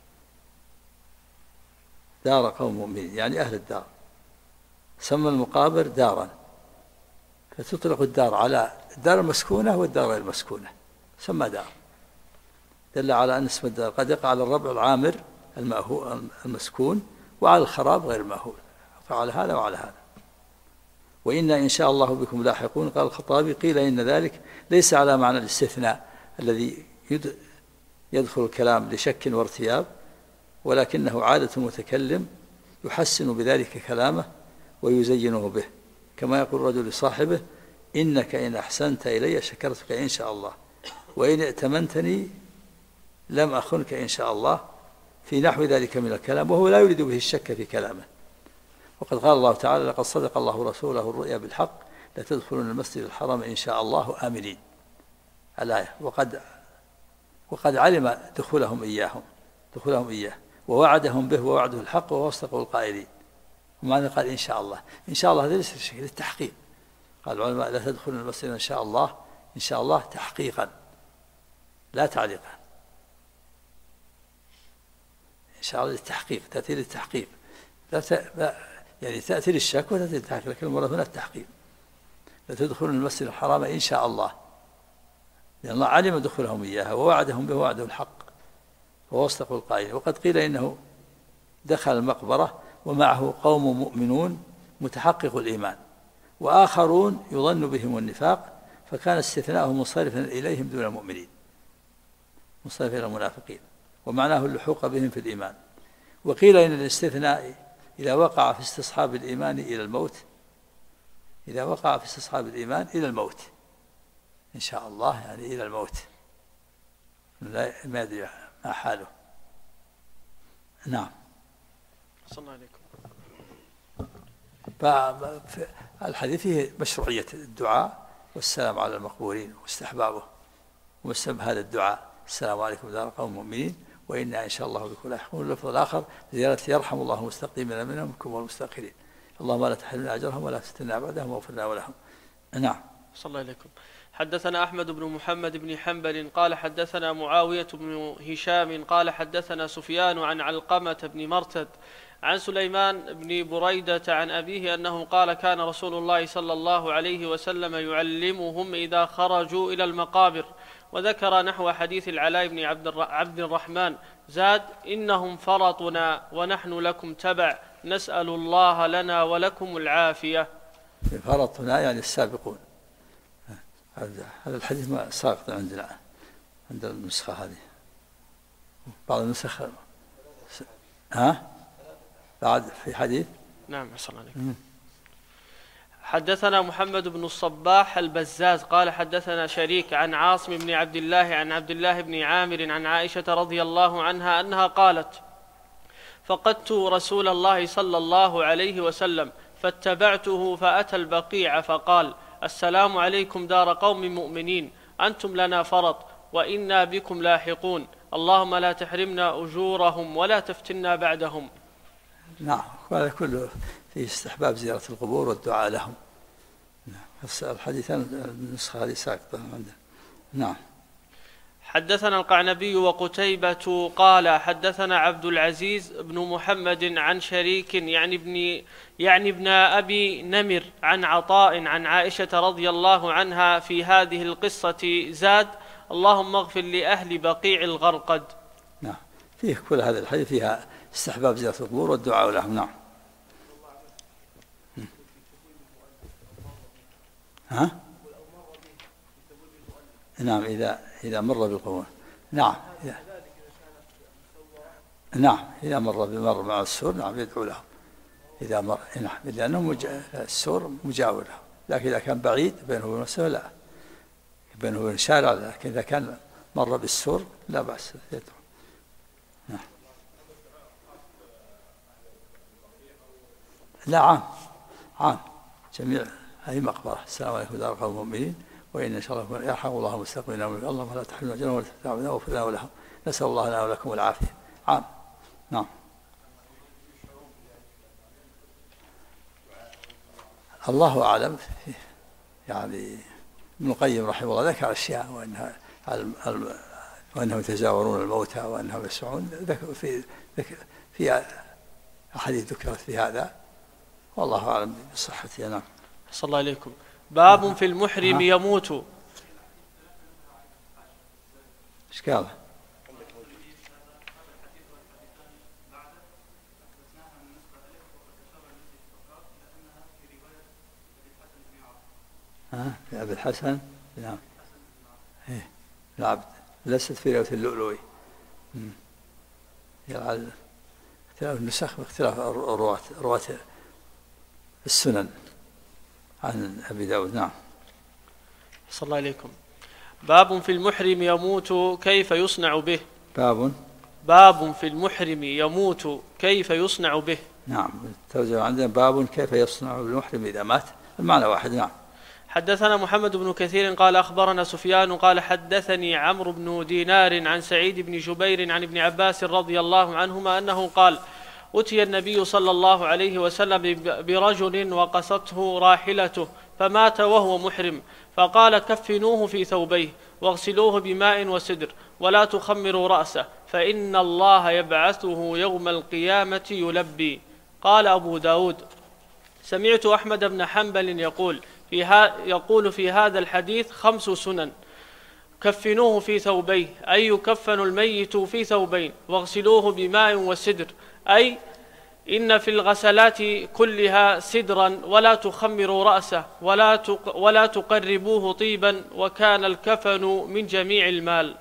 دار قوم مؤمنين يعني أهل الدار. سمى المقابر دارا، فتطلق الدار على الدار المسكونة والدار غير المسكونة، سمى دار، دل على أن اسم الدار قد يقع على الربع العامر المسكون وعلى الخراب غير المأهول، فعلى هذا وعلى هذا. وإنا إن شاء الله بكم لاحقون. قال الخطابي: قيل إن ذلك ليس على معنى الاستثناء الذي يدخل الكلام لشك وارتياب، ولكنه عادة المتكلم يحسن بذلك كلامه ويزينه به، كما يقول الرجل لصاحبه: إنك إن أحسنت إلي شكرتك إن شاء الله، وإن ائتمنتني لم أخنك إن شاء الله، في نحو ذلك من الكلام، وهو لا يريد به الشك في كلامه. وقد قال الله تعالى: لقد صدق الله رسوله الرؤيا بالحق لتدخلون المسجد الحرام إن شاء الله آمنين. الآية. وقد علم دخولهم إياه ووعدهم به ووعده الحق وهو أصدق القائلين. ومعنى قال إن شاء الله، إن شاء الله هذا ليس شيء للتحقيق. قال العلماء: لا تدخلون المسجد إن شاء الله، إن شاء الله تحقيقا لا تعليقا، إن شاء الله للتحقيق، تأتي للتحقيق، يعني تأتي للشك وتأتي للتحقيق، لكن المراد هنا التحقيق. لا تدخلون المسجد الحرام إن شاء الله، لأن الله علم دخولهم إياها ووعدهم به وعده الحق وهو أصدق القائلين. وقد قيل إنه دخل المقبرة ومعه قوم مؤمنون متحقق الإيمان، وآخرون يظن بهم النفاق، فكان استثناءهم منصرفا إليهم دون المؤمنين، منصرفا إلى المنافقين، ومعناه اللحوق بهم في الإيمان. وقيل إن الاستثناء إذا وقع في استصحاب الإيمان إلى الموت، إذا وقع في استصحاب الإيمان إلى الموت إن شاء الله، يعني إلى الموت، ما أدري ما حاله. نعم. صلى الله عليكم. فالحديث فيه مشروعية الدعاء والسلام على المقبورين واستحبابه، ومستحب هذا الدعاء: السلام عليكم دار قوم مؤمنين وإنا إن شاء الله بكم لاحقون. اللفظ الآخر زيارة: يرحم الله المستقيمين منكم والمستأخرين، اللهم لا تحرمنا أجرهم ولا تفتنا بعدهم واغفر لنا ولهم. نعم. صلى الله عليكم. حدثنا أحمد بن محمد بن حنبل قال حدثنا معاوية بن هشام قال حدثنا سفيان عن علقمة بن مرتد عن سليمان بن بريدة عن أبيه أنه قال كان رسول الله صلى الله عليه وسلم يعلمهم إذا خرجوا إلى المقابر. وذكر نحو حديث العلاء بن عبد الرحمن زاد إنهم فرطنا ونحن لكم تبع نسأل الله لنا ولكم العافية. فرطنا يعني السابقون. هذا الحديث ما ساقط عندنا عند النسخة هذه. بعض النسخ بعد في حديث. نعم صلى الله عليه وسلم. حدثنا محمد بن الصباح البزاز قال حدثنا شريك عن عاصم بن عبد الله عن عبد الله بن عامر عن عائشة رضي الله عنها أنها قالت فقدت رسول الله صلى الله عليه وسلم فاتبعته فأتى البقيع فقال السلام عليكم دار قوم مؤمنين أنتم لنا فرط وإنا بكم لاحقون اللهم لا تحرمنا أجورهم ولا تفتنا بعدهم. نعم وهذا كله في استحباب زيارة القبور والدعاء لهم. الحديث النسخة هذه ساقطة عنده. نعم. حدثنا القعنبي وقتيبة قال حدثنا عبد العزيز بن محمد عن شريك يعني ابن أبي نمر عن عطاء عن عائشة رضي الله عنها في هذه القصة زاد اللهم اغفر لأهل بقيع الغرقد. نعم فيه كل هذا الحديث فيها استحباب زيارة القبور والدعاء لهم. نعم. نعم إذا مر بالقبور. نعم إذا مر مع السور نعم يدعو لهم إذا مر. نعم لأنه السور مجاور له. لكن إذا كان بعيد بينه وبين السور لا بينه وبين الشارع. لكن إذا كان مر بالسور لا بأس يدعو. نعم. لا عام جميع هذه مقبرة. السلام عليكم دار قوم مؤمنين وإن إن شاء الله يرحم الله مستقبلنا اللهم لا تحرمنا أجرهم ولا تتعبنا واغفر لنا ولهم نسأل الله لنا ولكم العافية. عام. نعم. الله أعلم. يعني ابن القيم رحمه الله ذكر أشياء وأنهم يتزاورون الموتى وأنهم يسعون في أحاديث ذكرت في هذا والله أعلم بصحتها. نعم. صلى الله عليكم. باب في المحرم يموت. إيش قال؟ في أبي الحسن. نعم. العبد ليست في رواية اللؤلؤي. اختلاف النسخ واختلاف رواة السنن عن أبي داود. نعم. صلى الله عليكم. باب في المحرم يموت كيف يصنع به. باب في المحرم يموت كيف يصنع به. نعم توزع عندنا باب كيف يصنع بالمحرم إذا مات المعنى واحد. نعم. حدثنا محمد بن كثير قال أخبرنا سفيان قال حدثني عمرو بن دينار عن سعيد بن جبير عن ابن عباس رضي الله عنهما أنه قال أتي النبي صلى الله عليه وسلم برجل وقصته راحلته فمات وهو محرم فقال كفنوه في ثوبيه واغسلوه بماء وسدر ولا تخمروا رأسه فإن الله يبعثه يوم القيامة يلبي. قال أبو داود سمعت أحمد بن حنبل يقول في هذا الحديث 5 سنن. كفنوه في ثوبيه أي يكفن الميت في ثوبين واغسلوه بماء وسدر أي إن في الغسلات كلها سدرا ولا تخمروا رأسه ولا تقربوه طيبا وكان الكفن من جميع المال.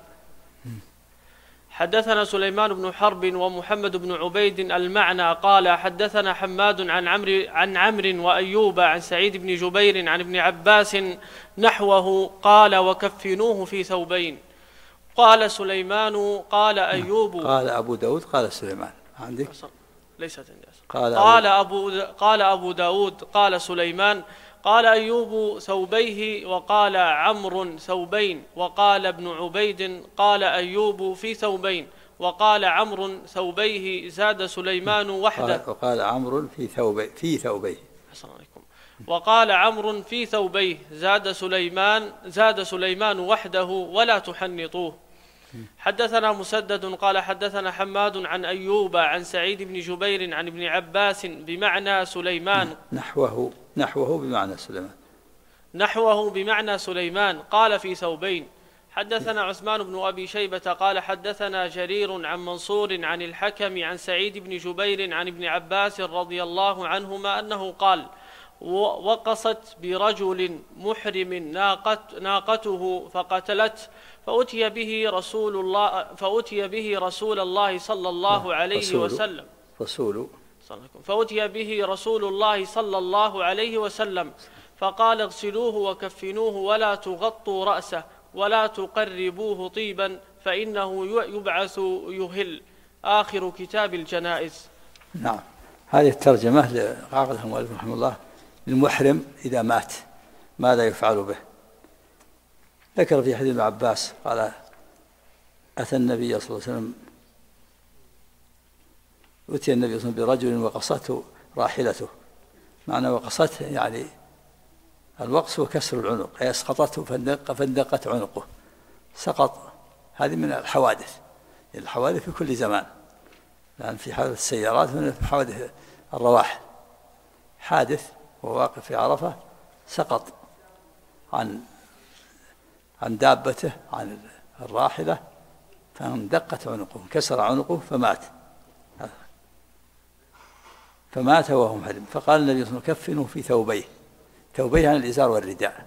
حدثنا سليمان بن حرب ومحمد بن عبيد المعنى قال حدثنا حماد عن عمرو وأيوب عن سعيد بن جبير عن ابن عباس نحوه قال وكفنوه في ثوبين. قال سليمان قال أيوب. قال أبو داود قال سليمان عندك ليست عندي. قال أبو داود قال سليمان قال أيوب ثوبيه وقال عمرو ثوبين وقال ابن عبيد قال أيوب في ثوبين وقال عمرو ثوبيه زاد سليمان وحده. وقال عمرو في ثوبيه. وقال عمرو في ثوبيه زاد سليمان وحده ولا تحنطوه. حدثنا مسدد قال حدثنا حماد عن أيوب عن سعيد بن جبير عن ابن عباس بمعنى سليمان نحوه بمعنى سليمان قال في ثوبين. حدثنا عثمان بن أبي شيبة قال حدثنا جرير عن منصور عن الحكم عن سعيد بن جبير عن ابن عباس رضي الله عنهما أنه قال: وقصت برجل محرم ناقته فقتلت، فأتي به رسول الله صلى الله عليه وسلم فقال: اغسلوه وكفنوه ولا تغطوا رأسه ولا تقربوه طيبا فإنه يبعث يهل. آخر كتاب الجنائز. نعم. هذه الترجمة لقاعدة المؤلف رحمه الله: المحرم إذا مات ماذا يفعل به؟ ذكر في حديث ابن عباس قال: أتى النبي صلى الله عليه وسلم برجل وقصته راحلته. معنى وقصته يعني الوقص وكسر العنق، أي أسقطته فاندقت عنقه، سقط. هذه من الحوادث في كل زمان، لأن في حادث السيارات من حوادث الرواحل. حادث وواقف في عرفة سقط عن دابته، عن الراحلة، فاندقت عنقه، كسر عنقه فمات وهو محرم. فقال النبي صلى الله عليه وسلم: كفنوا في ثوبيه عن الإزار والرداء،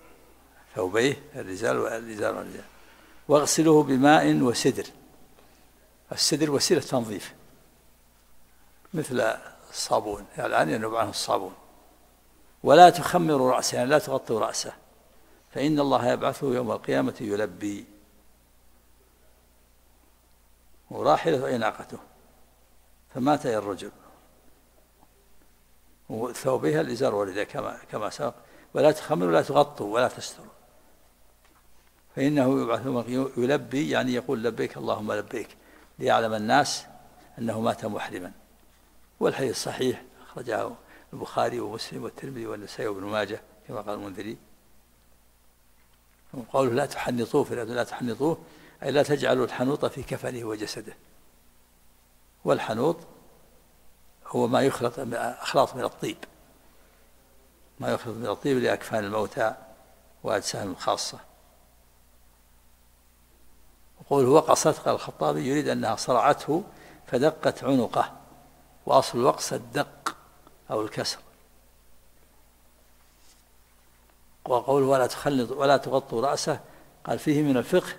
واغسلوه بماء وسدر. السدر وسيلة تنظيف مثل الصابون، الآن ينوب عنه الصابون. ولا تخمروا رأسه، يعني لا تغطوا رأسه، فإن الله يبعثه يوم القيامة يلبي. وراحلة أي ناقته، فمات الرجل، وثوبها الإزار والرداء كما سبق. ولا تخمروا ولا تغطوا ولا تستروا، فإنه يبعث يوم يلبي، يعني يقول: لبيك اللهم لبيك، ليعلم الناس أنه مات محرما. والحديث صحيح، أخرجه البخاري ومسلم والترمذي والنسائي وابن ماجه كما قال المنذري. وقوله: لا تحنطوه، أي لا تجعلوا الحنوط في كفنه وجسده. والحنوط هو ما يخلط من الطيب، لأكفان الموتى وأجسامهم الخاصة. وقوله وقصت، قال الخطابي: يريد أنها صرعته فدقت عنقه، وأصل الوقص الدق أو الكسر. وقوله ولا تغطوا رأسه، قال فيه من الفقه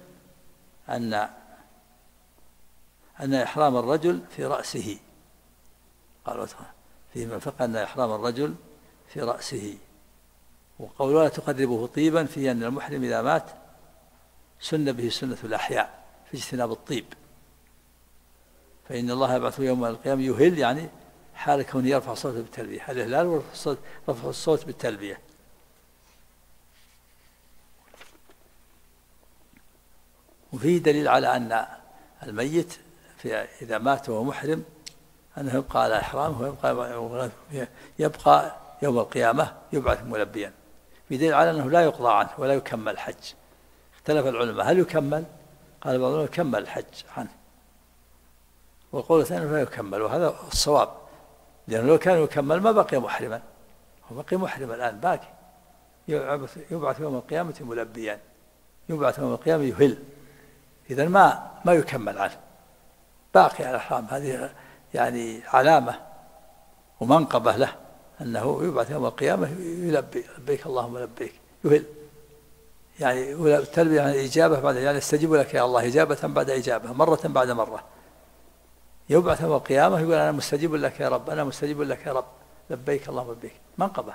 أن إحرام الرجل في رأسه. قال فيه من الفقه أن إحرام الرجل في رأسه. وقوله ولا تقربوه طيبا، فيه أن المحرم إذا مات سن به سنة الأحياء في اجتناب الطيب، فإن الله يبعث يوم القيامة يهل، يعني حال كونه يرفع صوته بالتلبية. الإهلال ورفع الصوت بالتلبية. وفيه دليل على أن الميت إذا مات وهو محرم أنه يبقى على إحرامه، يبقى يوم القيامة يبعث ملبيا. في دليل على أنه لا يقضى عنه ولا يكمل الحج. اختلف العلماء هل يكمل؟ قال بعضهم يكمل الحج عنه، وقول ثاني لا يكمل، وهذا الصواب، لأنه لو كان يكمل ما بقي محرما، هو بقي محرما الآن باقي، يبعث يوم القيامة ملبيا، يبعث يوم القيامة يهل. إذن ما يكمل عنه، باقي على الإحرام. هذه يعني علامة ومنقبة له أنه يبعث يوم القيامة يلبي: لبيك اللهم لبيك، يهل. يعني التلبية عن الإجابة بعد، يعني استجيب لك يا الله إجابة بعد إجابة، مرة بعد مرة. يبعث يوم القيامة يقول: أنا مستجيب لك يا رب، أنا مستجيب لك يا رب، لبيك اللهم لبيك. منقبة.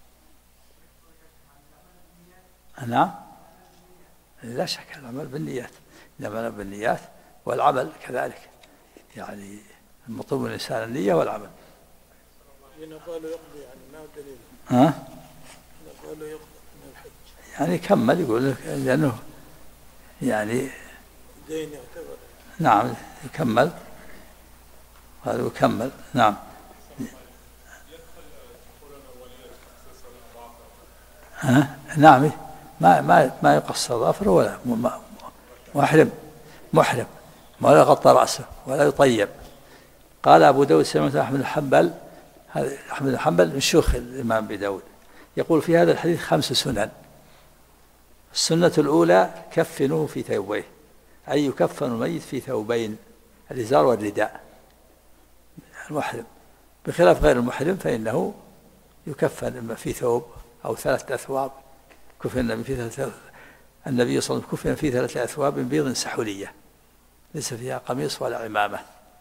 نعم، لا شك العمل بالنيات، إنما بالنيات والعمل كذلك، يعني المطلوب من الإنسان النية والعمل. قالوا يقضي، يعني ما دليل؟ قالوا يقضي من الحج، يعني كمل، يقول لأنه يعني دين يعتبر. نعم يكمل، هذا يكمل. نعم. نعم، ما يقص الظفر ولا محرم. محرم ولا يغطى رأسه ولا يطيب. قال أبو داود سمعت أحمد بن حنبل، هذا أحمد بن حنبل من شيوخ الإمام أبي داود، يقول في هذا الحديث 5 سنن. السنة الأولى كفنوه في ثوبيه، أي يكفن الميت في ثوبين، الإزار والرداء، المحرم، بخلاف غير المحرم فإنه يكفن إما في ثوب أو 3 أثواب. كفن النبي صلى الله عليه وسلم كفن في 3 أثواب بيض سحولية ليس فيها قميص ولا عمامة،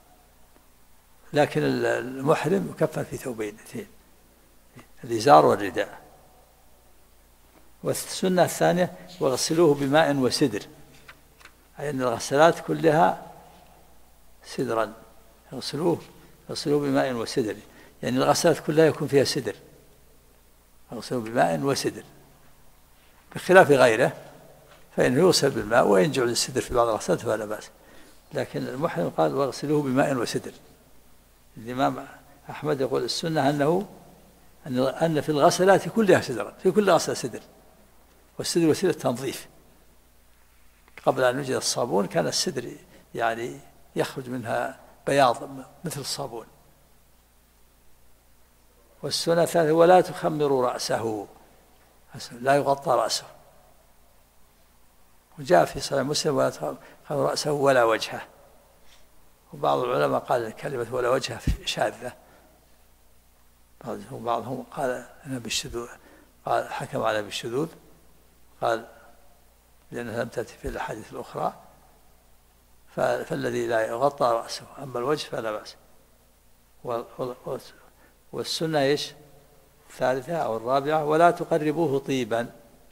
لكن المحرم يكفن في ثوبين 2، الإزار والرداء. والسنة الثانية واغسلوه بماء وسدر، أي أن الغسلات كلها سدرا، اغسلوه بماء وسدر، يعني الغسلات كلها يكون فيها سدر، اغسلوه بماء وسدر، بخلاف غيره فإنه يغسل بالماء وإن جعل السدر في بعض الغسلات فلا بأس، لكن المحرم قال واغسلوه بماء وسدر. الإمام أحمد يقول السنة أن في الغسلات كلها سدرا، في كل غسلة سدر، والسدر وسيلة تنظيف. قبل أن يوجد الصابون كان السدر يعني يخرج منها بياض مثل الصابون. والسنة الثالثة ولا تخمروا رأسه، لا يغطى رأسه، وجاء في صحيح مسلم ولا تخمروا رأسه ولا وجهه. وبعض العلماء قال كلمة ولا وجهه شاذة، بعضهم قال أنها بالشذوذ، قال حكم على بالشذوذ، قال لأنها لم تأتي في الأحاديث الأخرى، فالذي لا يغطى رأسه، أما الوجه فلا بأس. والسنة إيش الثالثة أو الرابعة ولا تقربوه طيبا،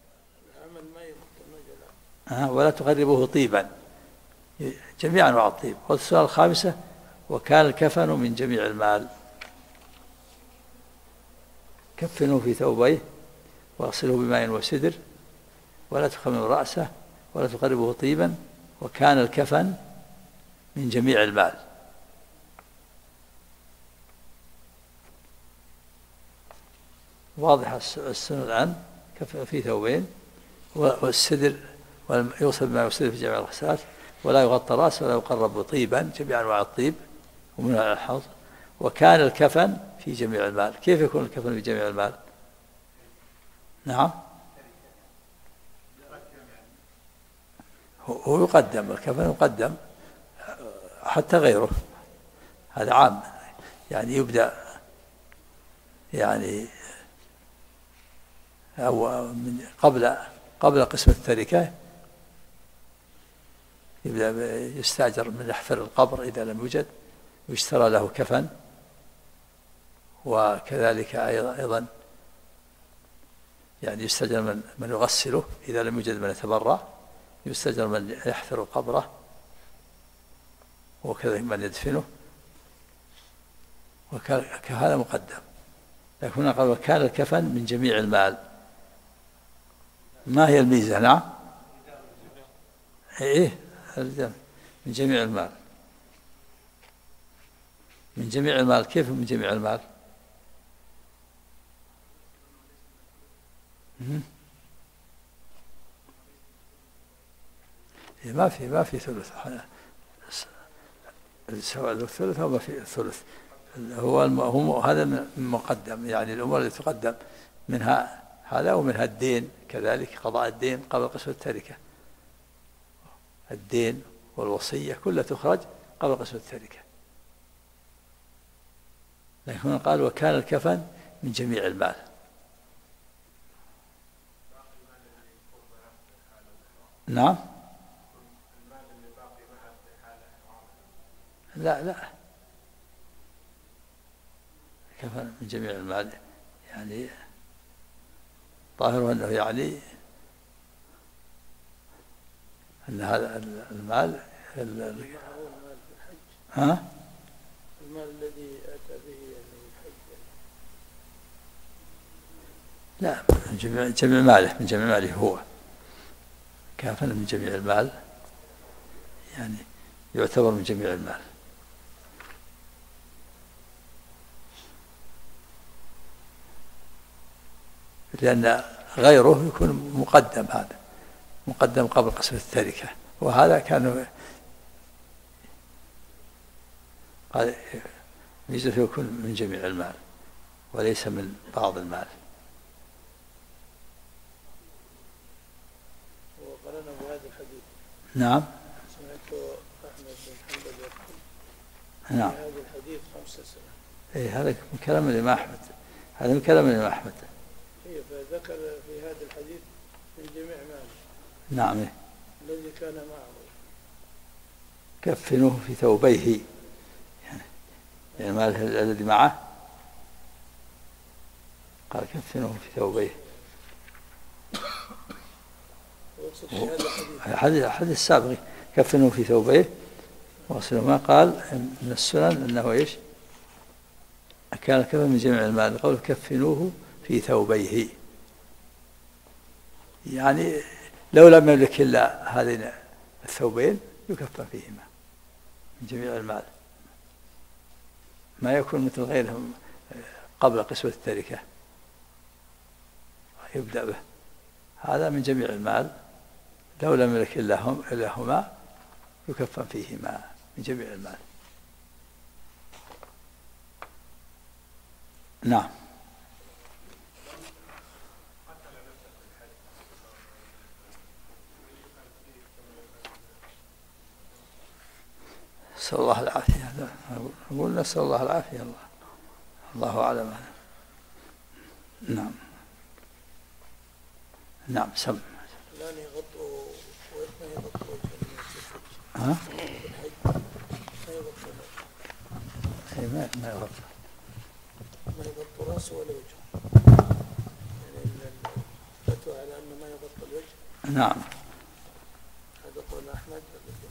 ولا تقربوه طيبا، جميع أنواع الطيب. والسنة الخامسة وكان الكفن من جميع المال، كفنوا في ثوبيه واغسلوه بماء وسدر ولا تخمروا رأسه ولا تقربوه طيبا وكان الكفن من جميع المال. واضح السنة الآن، كفن في ثوبين والسدر يغسل بماء وسدر في جميع الغسلات ولا يغطى رأسه ولا يقرب طيبا، جميع أنواع الطيب ومنها الحوض. وكان الكفن في جميع المال، كيف يكون الكفن في جميع المال؟ نعم، هو يقدم، الكفن يقدم حتى غيره، هذا عام، يعني يبدأ يعني أو من قبل قسم التركة يبدأ يستأجر من يحفر القبر إذا لم يوجد ويشترى له كفن، وكذلك أيضا يعني يستأجر من يغسله إذا لم يوجد من يتبرع، يستأجر من يحفر قبره وكذلك من يدفنه، وهذا مقدم. لكن هنا قال وكان الكفن من جميع المال، ما هي الميزة؟ نعم، إيه من جميع المال، من جميع المال، كيف من جميع المال؟ ما في ثلث، سواء الثلث أو ما في الثلث، هو هذا مقدم، يعني الأمور التي تقدم منها هذا ومنها الدين، كذلك قضاء الدين قبل قسم التركة، الدين والوصية كلها تخرج قبل قسم التركة. لكن قال وكان الكفن من جميع المال. نعم، لا كفن من جميع المال، يعني ظاهره أنه يعني أن هذا المال المال الذي أتى به يعني الحج، لا من جميع ماله، من جميع ماله هو كافن من جميع المال، يعني يعتبر من جميع المال. لأن غيره يكون مقدم، هذا مقدم قبل قسم التركة، وهذا كان قال ميزته يكون من جميع المال وليس من بعض المال. وقرأنا بهذا الحديث. نعم. سمعت أحمد بن حنبل يقول نعم. هذا الحديث 5 سنة. إيه هذا من كلام الإمام أحمد. هذا من كلام الإمام أحمد. إيه فذكر في هذا الحديث من جميع ماله. نعم. إيه. الذي كان معه. كفنوه في ثوبيه، يعني المال الذي معه قال كفنوه في ثوبيه. الحديث السابق كفنوه في ثوبيه وغسلهما، قال من السنن أنه إيش كان كفن من جميع المال، قال كفنوه في ثوبيه، يعني لو لم يملك إلا هذين الثوبين يكفن فيهما من جميع المال، ما يكون مثل غيرهم قبل قسمة التركة يبدأ به. هذا من جميع المال لو لم يملك إلا هما يكفن فيهما من جميع المال. نعم. نسأل الله العافية. نقول نسأل الله العافية. الله أعلم. نعم. نعم. سم. لا يغطوا ها؟ ما يغطوا رأسه ولا وجهه، يعني الفتوى على أنه ما يغطوا الوجه. نعم. هذا قول أحمد.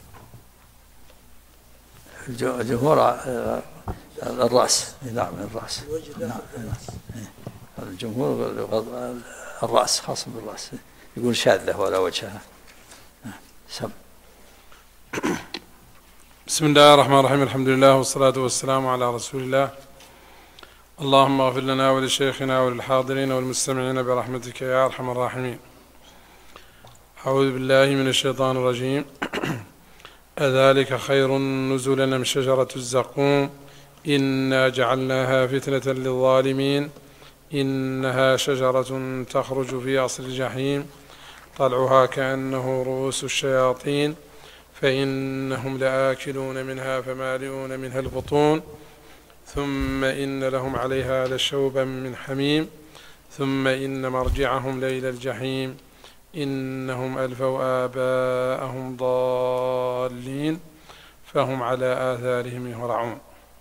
الجمهور الرأس. نعم الرأس. نعم. الجمهور الرأس خاص بالرأس، يقول شاذة ولا وجهها. سم. بسم الله الرحمن الرحيم. الحمد لله والصلاة والسلام على رسول الله. اللهم اغفر لنا ولشيخنا وللحاضرين والمستمعين برحمتك يا أرحم الراحمين. أعوذ بالله من الشيطان الرجيم. أذلك خير نزلا أم شجرة الزقوم إنا جعلناها فتنة للظالمين إنها شجرة تخرج في أصل الجحيم طلعها كأنه رؤوس الشياطين فإنهم لآكلون منها فمالئون منها البطون ثم إن لهم عليها لشوبا من حميم ثم إن مرجعهم لإلى الجحيم إنهم ألفوا آباءهم ضالين فهم على آثارهم يهرعون.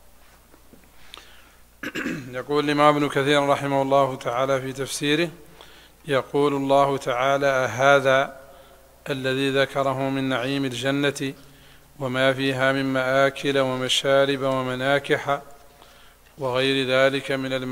يقول الإمام ابن كثير رحمه الله تعالى في تفسيره: يقول الله تعالى: هذا الذي ذكره من نعيم الجنة وما فيها من مآكل ومشارب ومناكح وغير ذلك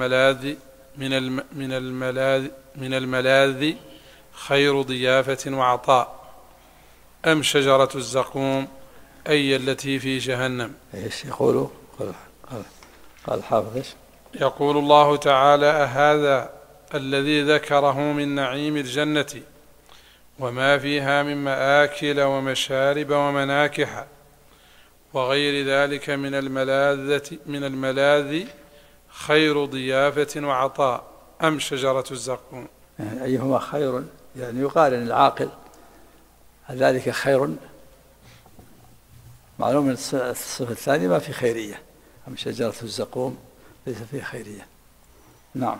من الملاذ خير ضيافة وعطاء أم شجرة الزقوم أي التي في جهنم. إيش يقولوا؟ قال الحافظ إيش؟ يقول الله تعالى: هذا الذي ذكره من نعيم الجنة وما فيها من مآكل ومشارب ومناكح وغير ذلك من الملاذ خير ضيافة وعطاء أم شجرة الزقوم. يعني أيهما خير، يعني يقارن العاقل ذلك خير، معلوم من الصفة الثانية ما في خيرية، أم شجرة الزقوم ليس فيه خيرية. نعم.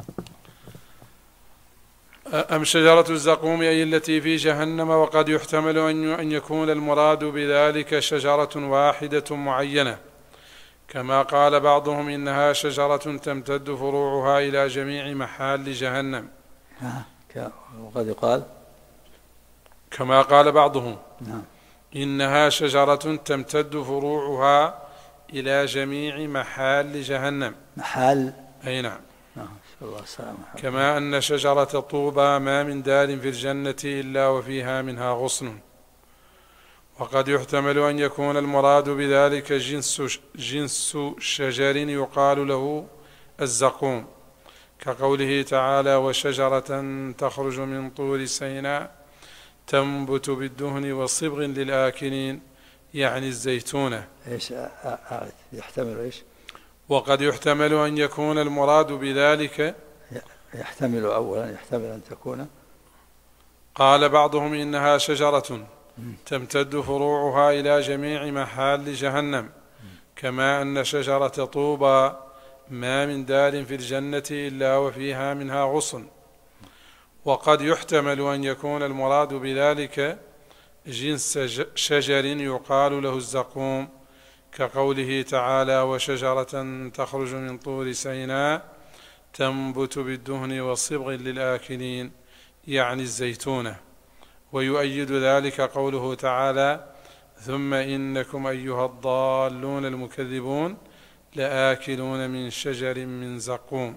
أم شجرة الزقوم أي التي في جهنم. وقد يحتمل أن يكون المراد بذلك شجرة واحدة معينة كما قال بعضهم إنها شجرة تمتد فروعها إلى جميع محال جهنم. وقد يقال كما قال بعضهم نعم. إنها شجرة تمتد فروعها إلى جميع محال جهنم. محال أي نعم. الله السلامة. كما أن شجرة طوبى ما من دار في الجنة إلا وفيها منها غصن. وقد يحتمل أن يكون المراد بذلك جنس شجر يقال له الزقوم كقوله تعالى: وشجرة تخرج من طور سيناء تنبت بالدهن وصبغ للآكلين يعني الزيتونة. إيش يحتمل إيش؟ وقد يحتمل أن يكون المراد بذلك، يحتمل أولا يحتمل أن تكون. قال بعضهم إنها شجرة تمتد فروعها إلى جميع محال جهنم، كما أن شجرة طوبى ما من دار في الجنة إلا وفيها منها غصن. وقد يحتمل أن يكون المراد بذلك جنس شجر يقال له الزقوم، كقوله تعالى: وشجرة تخرج من طور سيناء تنبت بالدهن وصبغ للآكلين، يعني الزيتونة. ويؤيد ذلك قوله تعالى: ثم إنكم أيها الضالون المكذبون لآكلون من شجر من زقوم.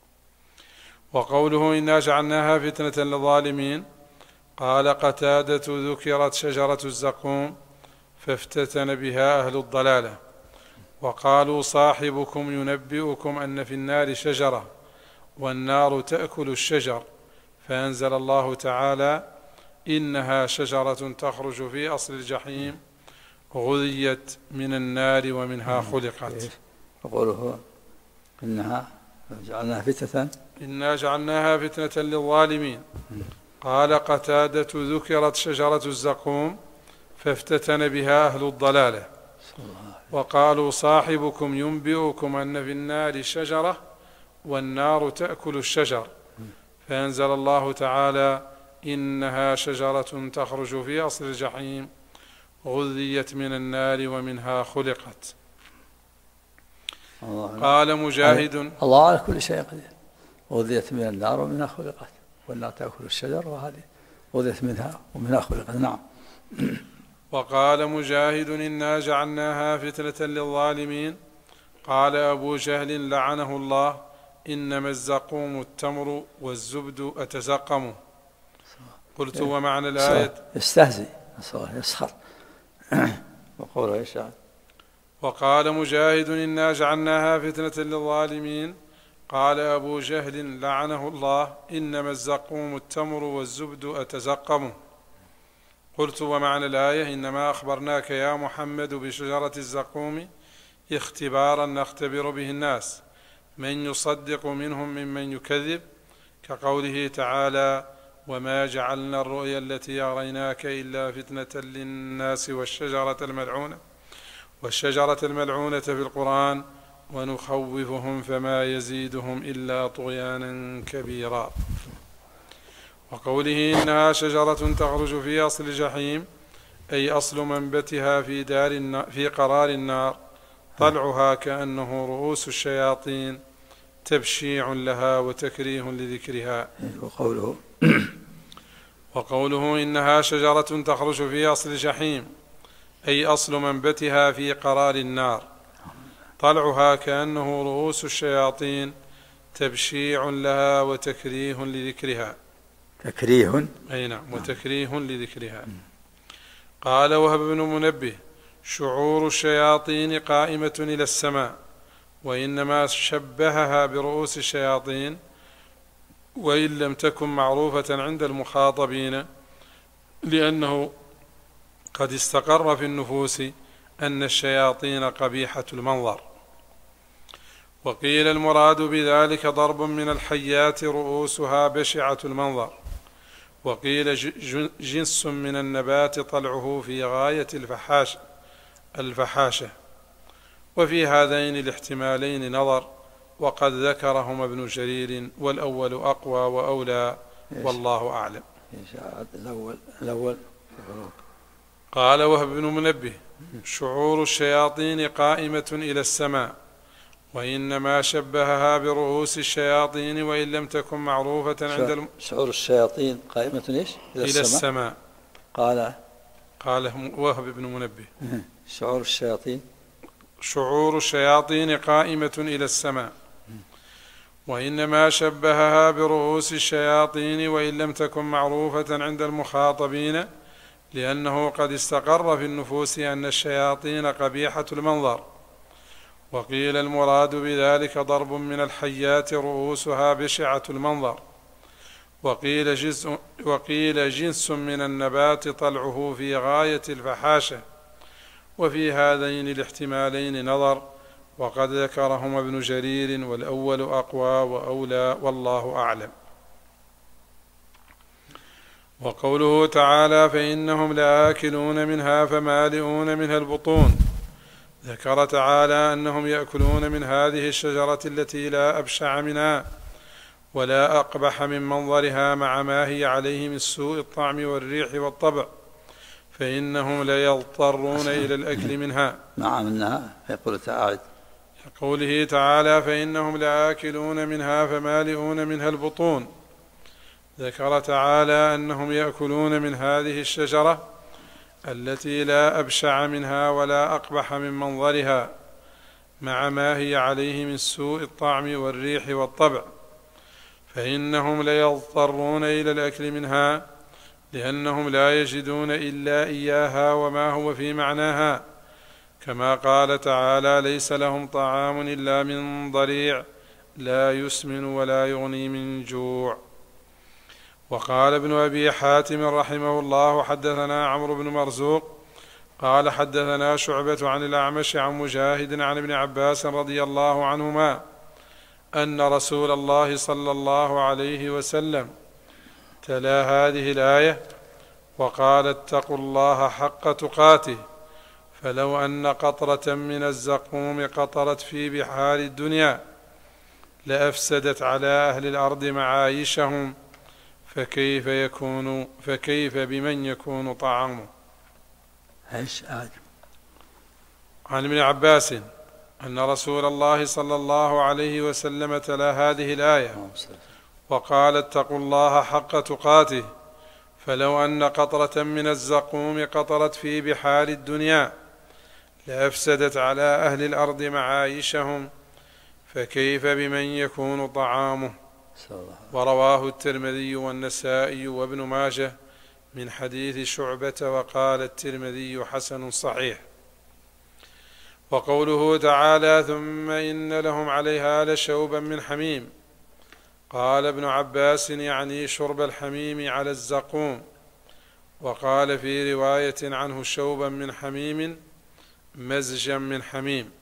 وقوله إنا جعلناها فتنة للظالمين، قال قتادة: ذكرت شجرة الزقوم فافتتن بها أهل الضلالة، وقالوا صاحبكم ينبئكم أن في النار شجرة والنار تأكل الشجر، فأنزل الله تعالى: إنها شجرة تخرج في أصل الجحيم غذيت من النار ومنها خلقت. وقوله إنا جعلناها فتنة للظالمين، قال قتادة: ذكرت شجرة الزقوم فافتتن بها أهل الضلالة، وقالوا صاحبكم ينبئكم أن في النار شجرة والنار تأكل الشجر، فأنزل الله تعالى: إنها شجرة تخرج في أصل الجحيم غذيت من النار ومنها خلقت. قال مجاهد: الله على كل شيء قدير. غذيت من النار ومنها خلقت، والنار تأكل الشجر وهذه غذيت منها ومنها خلقت. نعم. وقال مجاهد: إنا جعلناها فتنة للظالمين. قال أبو جهل لعنه الله: إنما الزقوم التمر والزبد أتزقم. قلت: ومعنى الآية؟ يستهزئ، يسخر. وقوله إيش؟ وقال مجاهد: إنا جعلناها فتنة للظالمين. قال أبو جهل لعنه الله: إنما الزقوم التمر والزبد أتزقم. قلت: ومعنى الآية؟ إنما أخبرناك يا محمد بشجرة الزقوم اختبارا نختبر به الناس من يصدق منهم ممن يكذب، كقوله تعالى: وما جعلنا الرؤيا التي أريناك إلا فتنة للناس والشجرة الملعونة في القرآن ونخوفهم فما يزيدهم إلا طغيانا كبيرا. وقوله إنها شجرة تخرج في أصل الجحيم، أي أصل منبتها في قرار النار، طلعها كأنه رؤوس الشياطين تبشيع لها وتكريه لذكرها. وقوله إنها شجرة تخرج في أصل الجحيم، أي أصل منبتها في قرار النار، طلعها كأنه رؤوس الشياطين تبشيع لها وتكريه لذكرها. تكريه؟ أي نعم، وتكريه لذكرها. قال وهب بن منبه: شعور الشياطين قائمة إلى السماء، وإنما شبهها برؤوس الشياطين وإن لم تكن معروفة عند المخاطبين، لأنه قد استقر في النفوس أن الشياطين قبيحة المنظر. وقيل المراد بذلك ضرب من الحيات رؤوسها بشعة المنظر، وقيل جنس من النبات طلعه في غاية الفحاشة. وفي هذين الاحتمالين نظر، وقد ذكرهما ابن جرير، والأول أقوى وأولى، والله أعلم. الأول قال وهب بن منبه: شعور الشياطين قائمة إلى السماء، وإنما شبهها برؤوس الشياطين وإن لم تكن معروفة عند شعور الشياطين قائمة إيش؟ إلى السماء. قال وهب بن منبه: شعور الشياطين قائمة إلى السماء، وإنما شبهها برؤوس الشياطين وإن لم تكن معروفة عند المخاطبين، لأنه قد استقر في النفوس أن الشياطين قبيحة المنظر. وقيل المراد بذلك ضرب من الحيات رؤوسها بشعة المنظر، وقيل جنس من النبات طلعه في غاية الفحاشة، وفي هذين الاحتمالين نظر، وقد ذكرهما ابن جرير، والأول أقوى وأولى، والله أعلم. وقوله تعالى فإنهم لآكلون منها فمالئون منها البطون، ذكر تعالى أنهم يأكلون من هذه الشجرة التي لا أبشع منها ولا أقبح من منظرها مع ما هي عليه من سوء الطعم والريح والطبع، فإنهم ليضطرون إلى الأكل منها. نعم منها. يقول تعالى قوله تعالى فإنهم لآكلون منها فمالئون منها البطون، ذكر تعالى أنهم يأكلون من هذه الشجرة التي لا أبشع منها ولا أقبح من منظرها مع ما هي عليه من سوء الطعم والريح والطبع، فإنهم ليضطرون إلى الأكل منها لأنهم لا يجدون إلا إياها وما هو في معناها، كما قال تعالى ليس لهم طعام إلا من ضريع لا يسمن ولا يغني من جوع. وقال ابن أبي حاتم رحمه الله حدثنا عمرو بن مرزوق قال حدثنا شعبة عن الأعمش عن مجاهد عن ابن عباس رضي الله عنهما أن رسول الله صلى الله عليه وسلم تلا هذه الآية وقال اتقوا الله حق تقاته، فلو أن قطرة من الزقوم قطرت في بحار الدنيا لأفسدت على أهل الأرض معايشهم، فكيف بمن يكون طعامه. عن ابن عباس أن رسول الله صلى الله عليه وسلم تلا هذه الآية وقال اتقوا الله حق تقاته، فلو أن قطرة من الزقوم قطرت في بحار الدنيا لأفسدت على أهل الأرض معايشهم، فكيف بمن يكون طعامه. ورواه الترمذي والنسائي وابن ماجه من حديث شعبة، وقال الترمذي حسن صحيح. وقوله تعالى ثم إن لهم عليها لشوبا من حميم، قال ابن عباس يعني شرب الحميم على الزقوم، وقال في رواية عنه شوبا من حميم مزجا من حميم،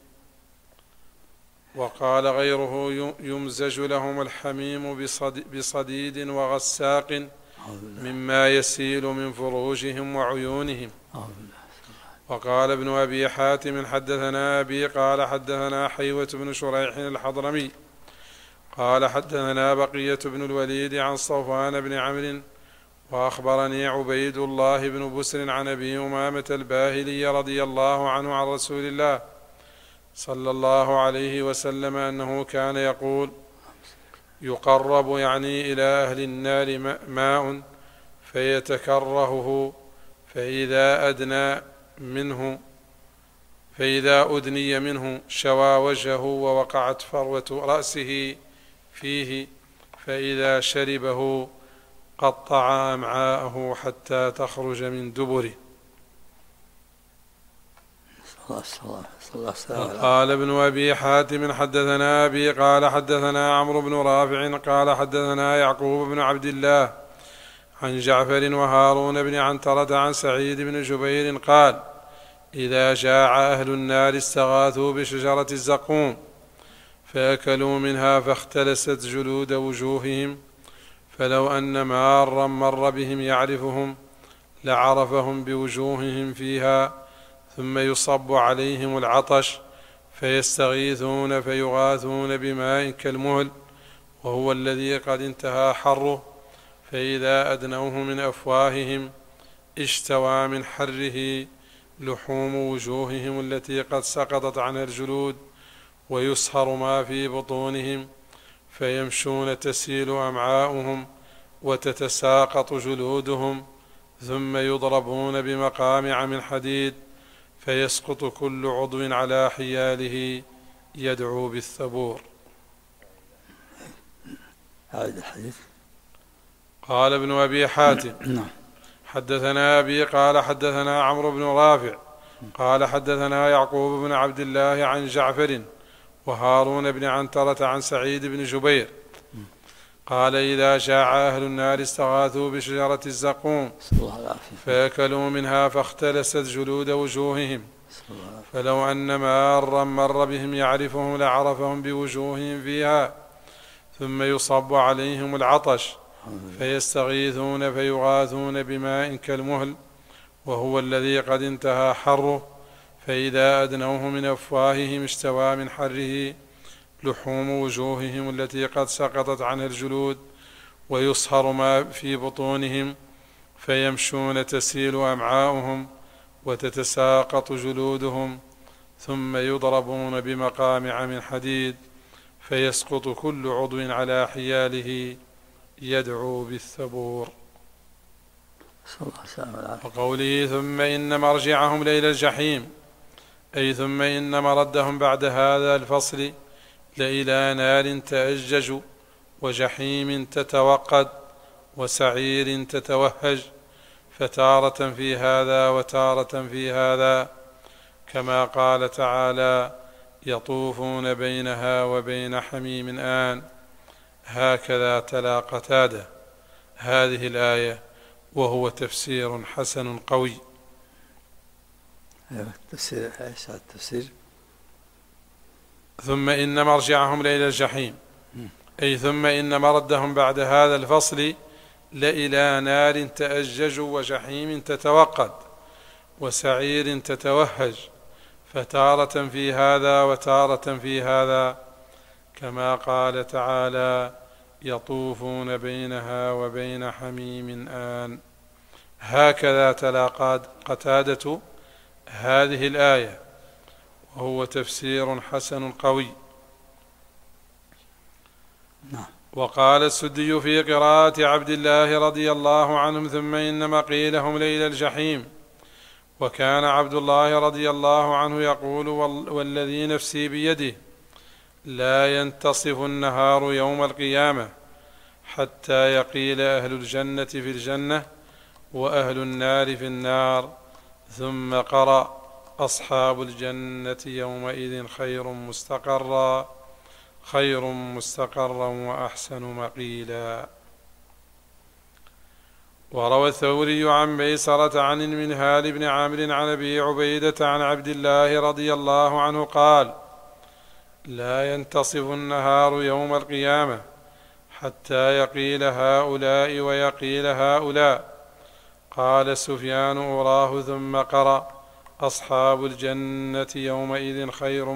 وقال غيره يمزج لهم الحميم بصديد وغساق مما يسيل من فروجهم وعيونهم. وقال ابن أبي حاتم حدثنا أبي قال حدثنا حيوة بن شريح الحضرمي قال حدثنا بقية بن الوليد عن صفوان بن عمرو وأخبرني عبيد الله بن بسر عن أبي أمامة الباهلي رضي الله عنه عن رسول الله صلى الله عليه وسلم أنه كان يقول يقرب يعني إلى أهل النار ماء فيتكرهه فإذا أدني منه شوى وجهه ووقعت فروة رأسه فيه، فإذا شربه قطع أمعاءه حتى تخرج من دبره. قال ابن أبي حاتم حدثنا أبي قال حدثنا عمرو بن رافع قال حدثنا يعقوب بن عبد الله عن جعفر وهارون بن عنترة عن سعيد بن جبير قال إذا جاع أهل النار استغاثوا بشجرة الزقوم فأكلوا منها فاختلست جلود وجوههم، فلو أن مارا مر بهم يعرفهم لعرفهم بوجوههم فيها، ثم يصب عليهم العطش فيستغيثون فيغاثون بماء كالمهل وهو الذي قد انتهى حره، فإذا أدنوه من أفواههم اشتوى من حره لحوم وجوههم التي قد سقطت عنها الجلود، ويسهر ما في بطونهم فيمشون تسيل أمعاؤهم وتتساقط جلودهم، ثم يضربون بمقامع من حديد فيسقط كل عضو على حياله يدعو بالثبور. هذا الحديث. قال ابن أبي حاتم حدثنا أبي قال حدثنا عمرو بن رافع قال حدثنا يعقوب بن عبد الله عن جعفر وهارون بن عنترة عن سعيد بن جبير قال إذا جاع أهل النار استغاثوا بشجرة الزقوم فأكلوا منها فاختلست جلود وجوههم فلو أن مارا مر بهم يعرفهم لعرفهم بوجوههم فيها، ثم يصب عليهم العطش فيستغيثون فيغاثون بماء كالمهل وهو الذي قد انتهى حره، فإذا أدنوه من أفواههم استوى من حره لحوم وجوههم التي قد سقطت عنها الجلود، ويصهر ما في بطونهم فيمشون تسيل أمعاؤهم وتتساقط جلودهم، ثم يضربون بمقامع من حديد فيسقط كل عضو على حياله يدعو بالثبور. وقوله ثم إن مرجعهم لإلى الجحيم، أي ثم إن مردهم بعد هذا الفصل لإلى نار تأجج وجحيم تتوقد وسعير تتوهج، فتارة في هذا وتارة في هذا، كما قال تعالى يطوفون بينها وبين حميم آن. هكذا تلا قتادة هذه الآية، وهو تفسير حسن قوي. تفسير ايش التفسير؟ ثم إن مرجعهم لإلى الجحيم، أي ثم إن مردهم بعد هذا الفصل لإلى نار تأجج وجحيم تتوقد وسعير تتوهج، فتارة في هذا وتارة في هذا، كما قال تعالى يطوفون بينها وبين حميم آن. هكذا تلا قتادة هذه الآية، وهو تفسير حسن قوي. وقال السدي في قراءة عبد الله رضي الله عنهم ثم إن مقيلهم لإلى الجحيم. وكان عبد الله رضي الله عنه يقول والذي نفسي بيده لا ينتصف النهار يوم القيامة حتى يقيل أهل الجنة في الجنة وأهل النار في النار، ثم قرأ أصحاب الجنة يومئذ خير مستقرا وأحسن مقيلا. وروى الثوري عن ميسرة عن المنهال بن عامر عن أبي عبيدة عن عبد الله رضي الله عنه قال لا ينتصف النهار يوم القيامة حتى يقيل هؤلاء ويقيل هؤلاء. قال سفيان أراه ثم قرأ أصحاب الجنة يومئذ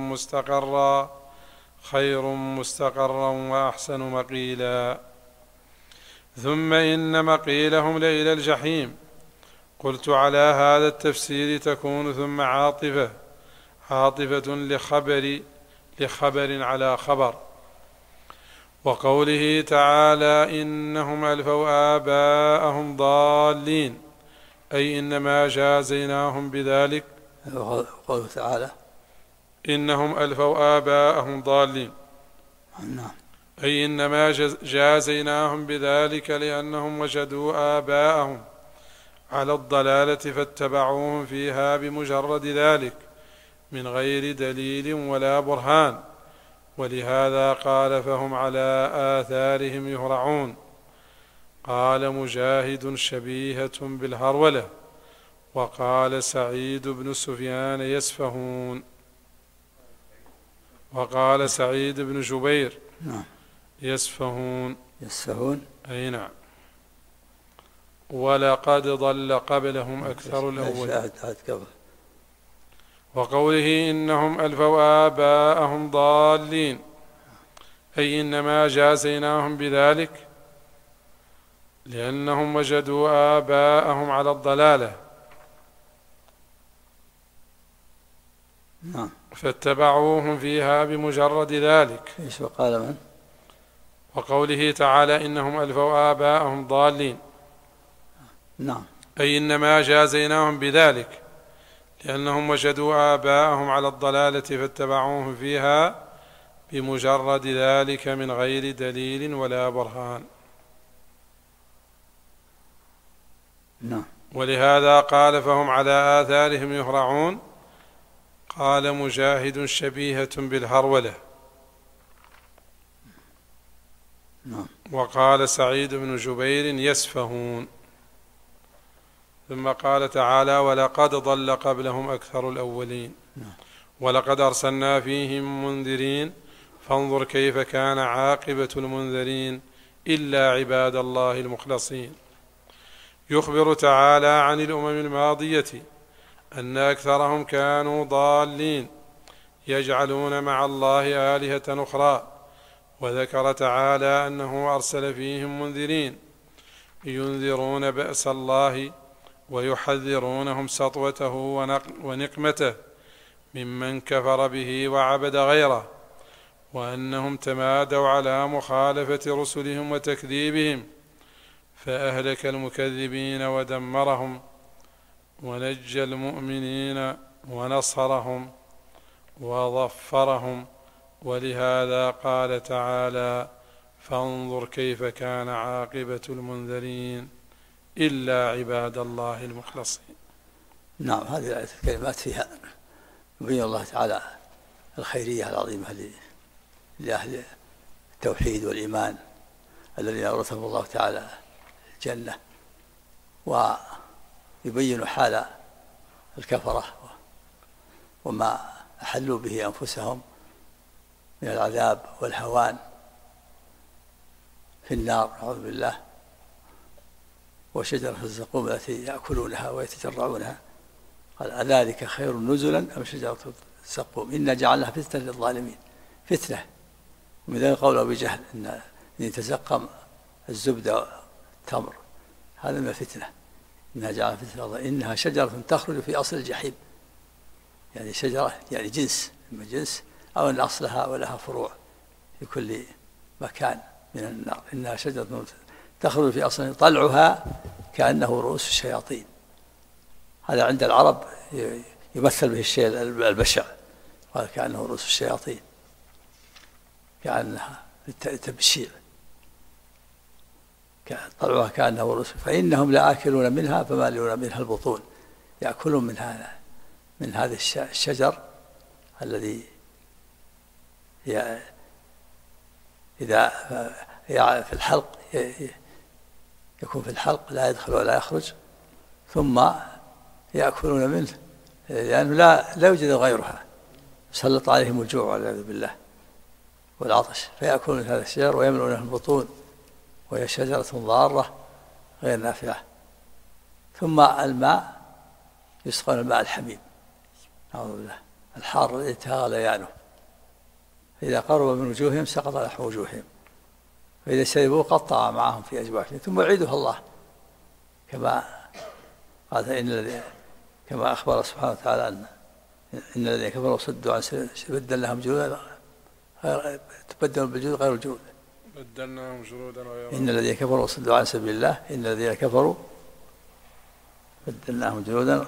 خير مستقرا وأحسن مقيلا. ثم إن مقيلهم لإلى الجحيم. قلت على هذا التفسير تكون ثم عاطفة لخبر على خبر. وقوله تعالى إنهم ألفوا آباءهم ضالين، أي إنما جازيناهم بذلك. قوله تعالى إنهم ألفوا آباءهم ضالين، أي إنما جازيناهم بذلك لأنهم وجدوا آباءهم على الضلالة فاتبعوهم فيها بمجرد ذلك من غير دليل ولا برهان، ولهذا قال فهم على آثارهم يهرعون. قال مجاهد شبيهة بالهرولة، وقال سعيد بن سفيان يسفهون، وقال سعيد بن جبير يسفهون أي نعم. ولقد ضل قبلهم أكثر الأول. وقوله إنهم ألفوا آباءهم ضالين، أي إنما جازيناهم بذلك لأنهم وجدوا آباءهم على الضلالة فاتبعوهم فيها بمجرد ذلك. إيش وقال من؟ وقوله تعالى إنهم ألفوا آباءهم ضالين، أي إنما جازيناهم بذلك لأنهم وجدوا آباءهم على الضلالة فاتبعوهم فيها بمجرد ذلك من غير دليل ولا برهان. ولهذا قال فهم على آثارهم يهرعون. قال مجاهد شبيهة بالهرولة، وقال سعيد بن جبير يسفهون. ثم قال تعالى: ولقد ضل قبلهم أكثر الأولين ولقد أرسلنا فيهم منذرين فانظر كيف كان عاقبة المنذرين إلا عباد الله المخلصين. يخبر تعالى عن الأمم الماضية أن أكثرهم كانوا ضالين يجعلون مع الله آلهة أخرى، وذكر تعالى أنه أرسل فيهم منذرين ينذرون بأس الله ويحذرونهم سطوته ونقمته ممن كفر به وعبد غيره، وأنهم تمادوا على مخالفة رسلهم وتكذيبهم فأهلك المكذبين ودمرهم، ونجى المؤمنين ونصرهم وظفرهم. ولهذا قال تعالى: فانظر كيف كان عاقبة المنذرين إلا عباد الله المخلصين. نعم، هذه الآية الكلمات فيها يبين الله تعالى الخيرية العظيمة لأهل التوحيد والإيمان الذين أورثهم الله تعالى الجنة، ويبين حال الكفرة وما أحلوا به أنفسهم من العذاب والهوان في النار، أعوذ بالله، وشجرة الزقوم التي يأكلونها ويتجرعونها. قال: أذلك خير نزلا أم شجرة الزقوم إنا جعلناها فتنة للظالمين. فتنة، ومن ذلك قول أبي جهل إن يتزقم الزبدة التمر، هذا من الفتنة. إنها جعلناها فتنة للظالمين إنها شجرة تخرج في أصل الجحيم، يعني شجرة يعني جنس، إما جنس أو أن أصلها ولها فروع في كل مكان من النار. إنها شجرة تخرج في أصل طلعها كأنه رؤوس الشياطين. هذا عند العرب يمثل به الشيء البشع، قال كأنه رؤوس الشياطين، كأنها للتبشير، طلعها كأنه رؤوس. فإنهم لآكلون منها فمالئون منها البطون. يأكلون من هذا الشجر الذي إذا في الحلق يكون في الحلق لا يدخل ولا يخرج، ثم يأكلون منه لأنه لا يوجد غيرها، يسلط عليهم الجوع والعياذ بالله والعطش، فيأكلون من هذا الشجر ويملؤون البطون، وهي شجرة ضارة غير نافعة. ثم الماء يسقون الماء الحميم، أعوذ بالله، الحار الذي تغلى يانه، إذا قرب من وجوههم سقط لحم وجوههم، فإذا شربوا قطع معهم في أجوافهم، ثم يعيدها الله كما قال كما أخبر سبحانه وتعالى إن الذين كفروا وصدوا عن سبيل بدل لهم جلودا تبدل بالجلود غير الجلود، بدلناهم جلودا غيرها. إن الذين كفروا وصدوا عن سبيل الله إن الذين كفروا بدلناهم جلودا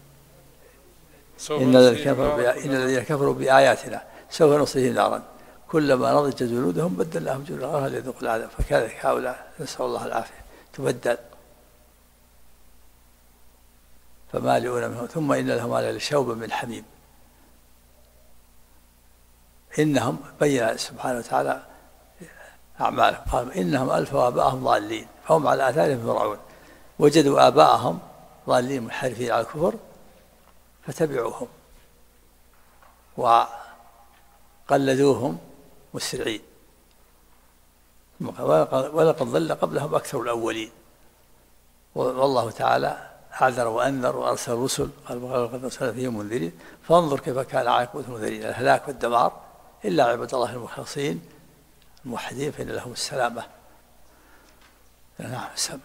إن الذين كفروا بآياتنا سوف نصليهم نارا كلما نضجت جلودهم بدلناهم جلودا غيرها ليذوقوا العذاب. فكذلك هؤلاء نسأل الله العافية تبدل، فمالئون منهم ثم إن لهم على شوبا من حميم. إنهم بين سبحانه وتعالى أعمالهم، قال إنهم ألفوا آباءهم ضالين فهم على آثارهم يهرعون، وجدوا آباءهم ضالين منحرفين على الكفر فتبعوهم وقلدوهم مسرعين، ولقد ضل قبلهم أكثر الأولين. والله تعالى أعذر وأنذر وأرسل الرسل، قال ولقد أرسلنا فيهم منذرين فانظر كيف كان عاقبة المنذرين، الهلاك والدمار إلا عباد الله المخلصين الموحدين فإن لهم السلامة. نعم. سم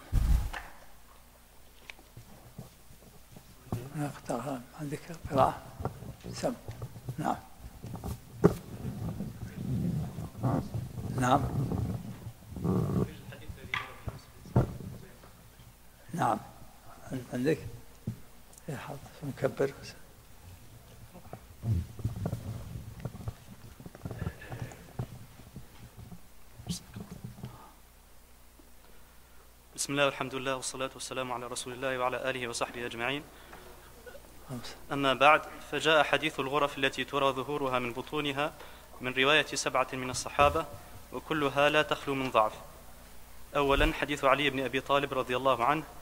عندك قراءة؟ سم. نعم. نعم. نعم. عندك يا حاضر مكبر. بسم الله والحمد لله والصلاة والسلام على رسول الله وعلى آله وصحبه أجمعين. أما بعد، فجاء حديث الغرف التي ترى ظهورها من بطونها من رواية 7 من الصحابة وكلها لا تخلو من ضعف. أولا حديث علي بن أبي طالب رضي الله عنه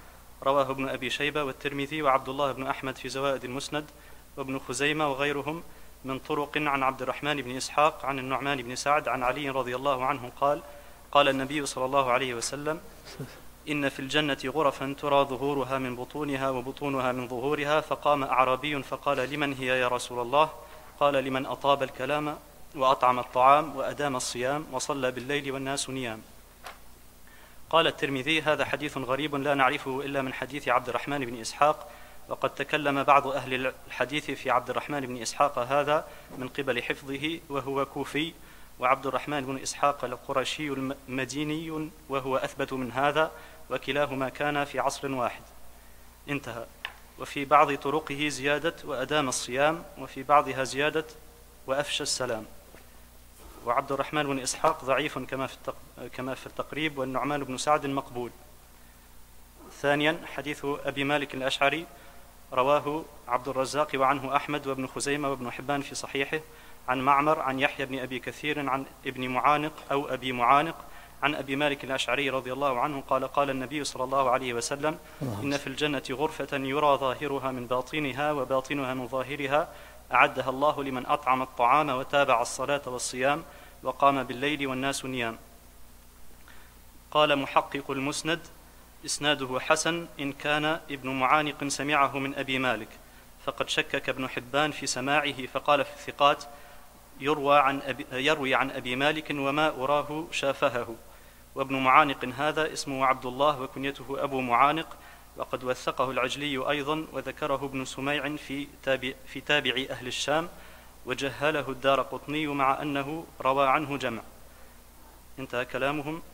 رواه ابن أبي شيبة والترمذي وعبد الله بن أحمد في زوائد المسند وابن خزيمة وغيرهم من طرق عن عبد الرحمن بن إسحاق عن النعمان بن سعد عن علي رضي الله عنه قال: قال النبي صلى الله عليه وسلم: إن في الجنة غرفا ترى ظهورها من بطونها وبطونها من ظهورها. فقام أعرابي فقال: لمن هي يا رسول الله؟ قال: لمن أطاب الكلام وأطعم الطعام وأدام الصيام وصلى بالليل والناس نيام. قال الترمذي: هذا حديث غريب لا نعرفه إلا من حديث عبد الرحمن بن إسحاق، وقد تكلم بعض أهل الحديث في عبد الرحمن بن إسحاق هذا من قبل حفظه وهو كوفي، وعبد الرحمن بن إسحاق القرشي المديني وهو أثبت من هذا، وكلاهما كان في عصر واحد. انتهى. وفي بعض طرقه زيادة وأدام الصيام، وفي بعضها زيادة وأفشى السلام. وعبد الرحمن بن إسحاق ضعيف كما في التقريب، والنعمان بن سعد مقبول. ثانيا، حديث أبي مالك الأشعري رواه عبد الرزاق وعنه أحمد وابن خزيمة وابن حبان في صحيحه عن معمر عن يحيى بن أبي كثير عن ابن معانق أو أبي معانق عن أبي مالك الأشعري رضي الله عنه قال: قال النبي صلى الله عليه وسلم: إن في الجنة غرفة يرى ظاهرها من باطنها وباطنها من ظاهرها، أعدها الله لمن أطعم الطعام وتابع الصلاة والصيام وقام بالليل والناس نيام. قال محقق المسند: إسناده حسن إن كان ابن معانق سمعه من أبي مالك، فقد شكك ابن حبان في سماعه فقال في الثقات: يروي عن أبي مالك وما أراه شافهه. وابن معانق هذا اسمه عبد الله وكنيته أبو معانق، وقد وثقه العجلي أيضا، وذكره ابن سميع في تابع أهل الشام، وجهله الدارقطني مع أنه روى عنه جمع. انتهى كلامهم.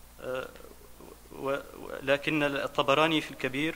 لكن الطبراني في الكبير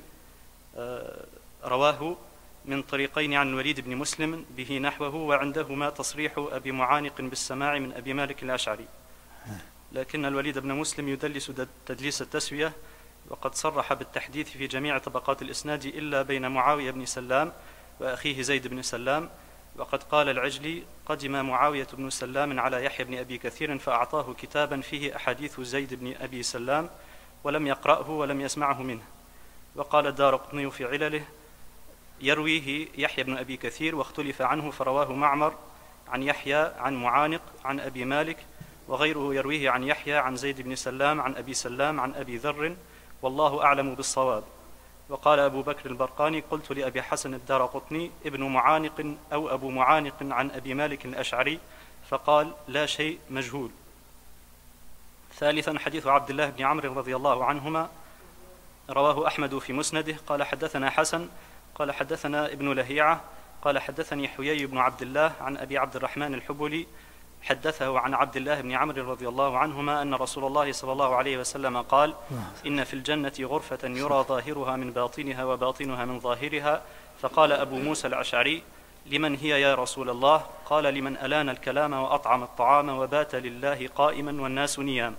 رواه من طريقين عن الوليد بن مسلم به نحوه، وعندهما تصريح أبي معانق بالسماع من أبي مالك الأشعري، لكن الوليد بن مسلم يدلس تدليس التسوية، وقد صرح بالتحديث في جميع طبقات الإسناد إلا بين معاوية بن سلام وأخيه زيد بن سلام. وقد قال العجلي: قدم معاوية بن سلام على يحيى بن أبي كثير فأعطاه كتابا فيه أحاديث زيد بن أبي سلام ولم يقرأه ولم يسمعه منه. وقال الدارقطني في علله: يرويه يحيى بن أبي كثير واختلف عنه، فرواه معمر عن يحيى عن معانق عن أبي مالك، وغيره يرويه عن يحيى عن زيد بن سلام عن أبي سلام عن أبي ذر، والله أعلم بالصواب. وقال أبو بكر البرقاني: قلت لأبي حسن الدارقطني: ابن معانق أو أبو معانق عن أبي مالك الأشعري؟ فقال: لا شيء، مجهول. ثالثا، حديث عبد الله بن عمرو رضي الله عنهما رواه أحمد في مسنده قال: حدثنا حسن قال: حدثنا ابن لهيعة قال: حدثني حيي بن عبد الله عن أبي عبد الرحمن الحبلي حدثه عن عبد الله بن عمرو رضي الله عنهما أن رسول الله صلى الله عليه وسلم قال: إن في الجنة غرفة يرى ظاهرها من باطنها وباطنها من ظاهرها. فقال أبو موسى الأشعري: لمن هي يا رسول الله؟ قال: لمن ألان الكلام وأطعم الطعام وبات لله قائما والناس نيام.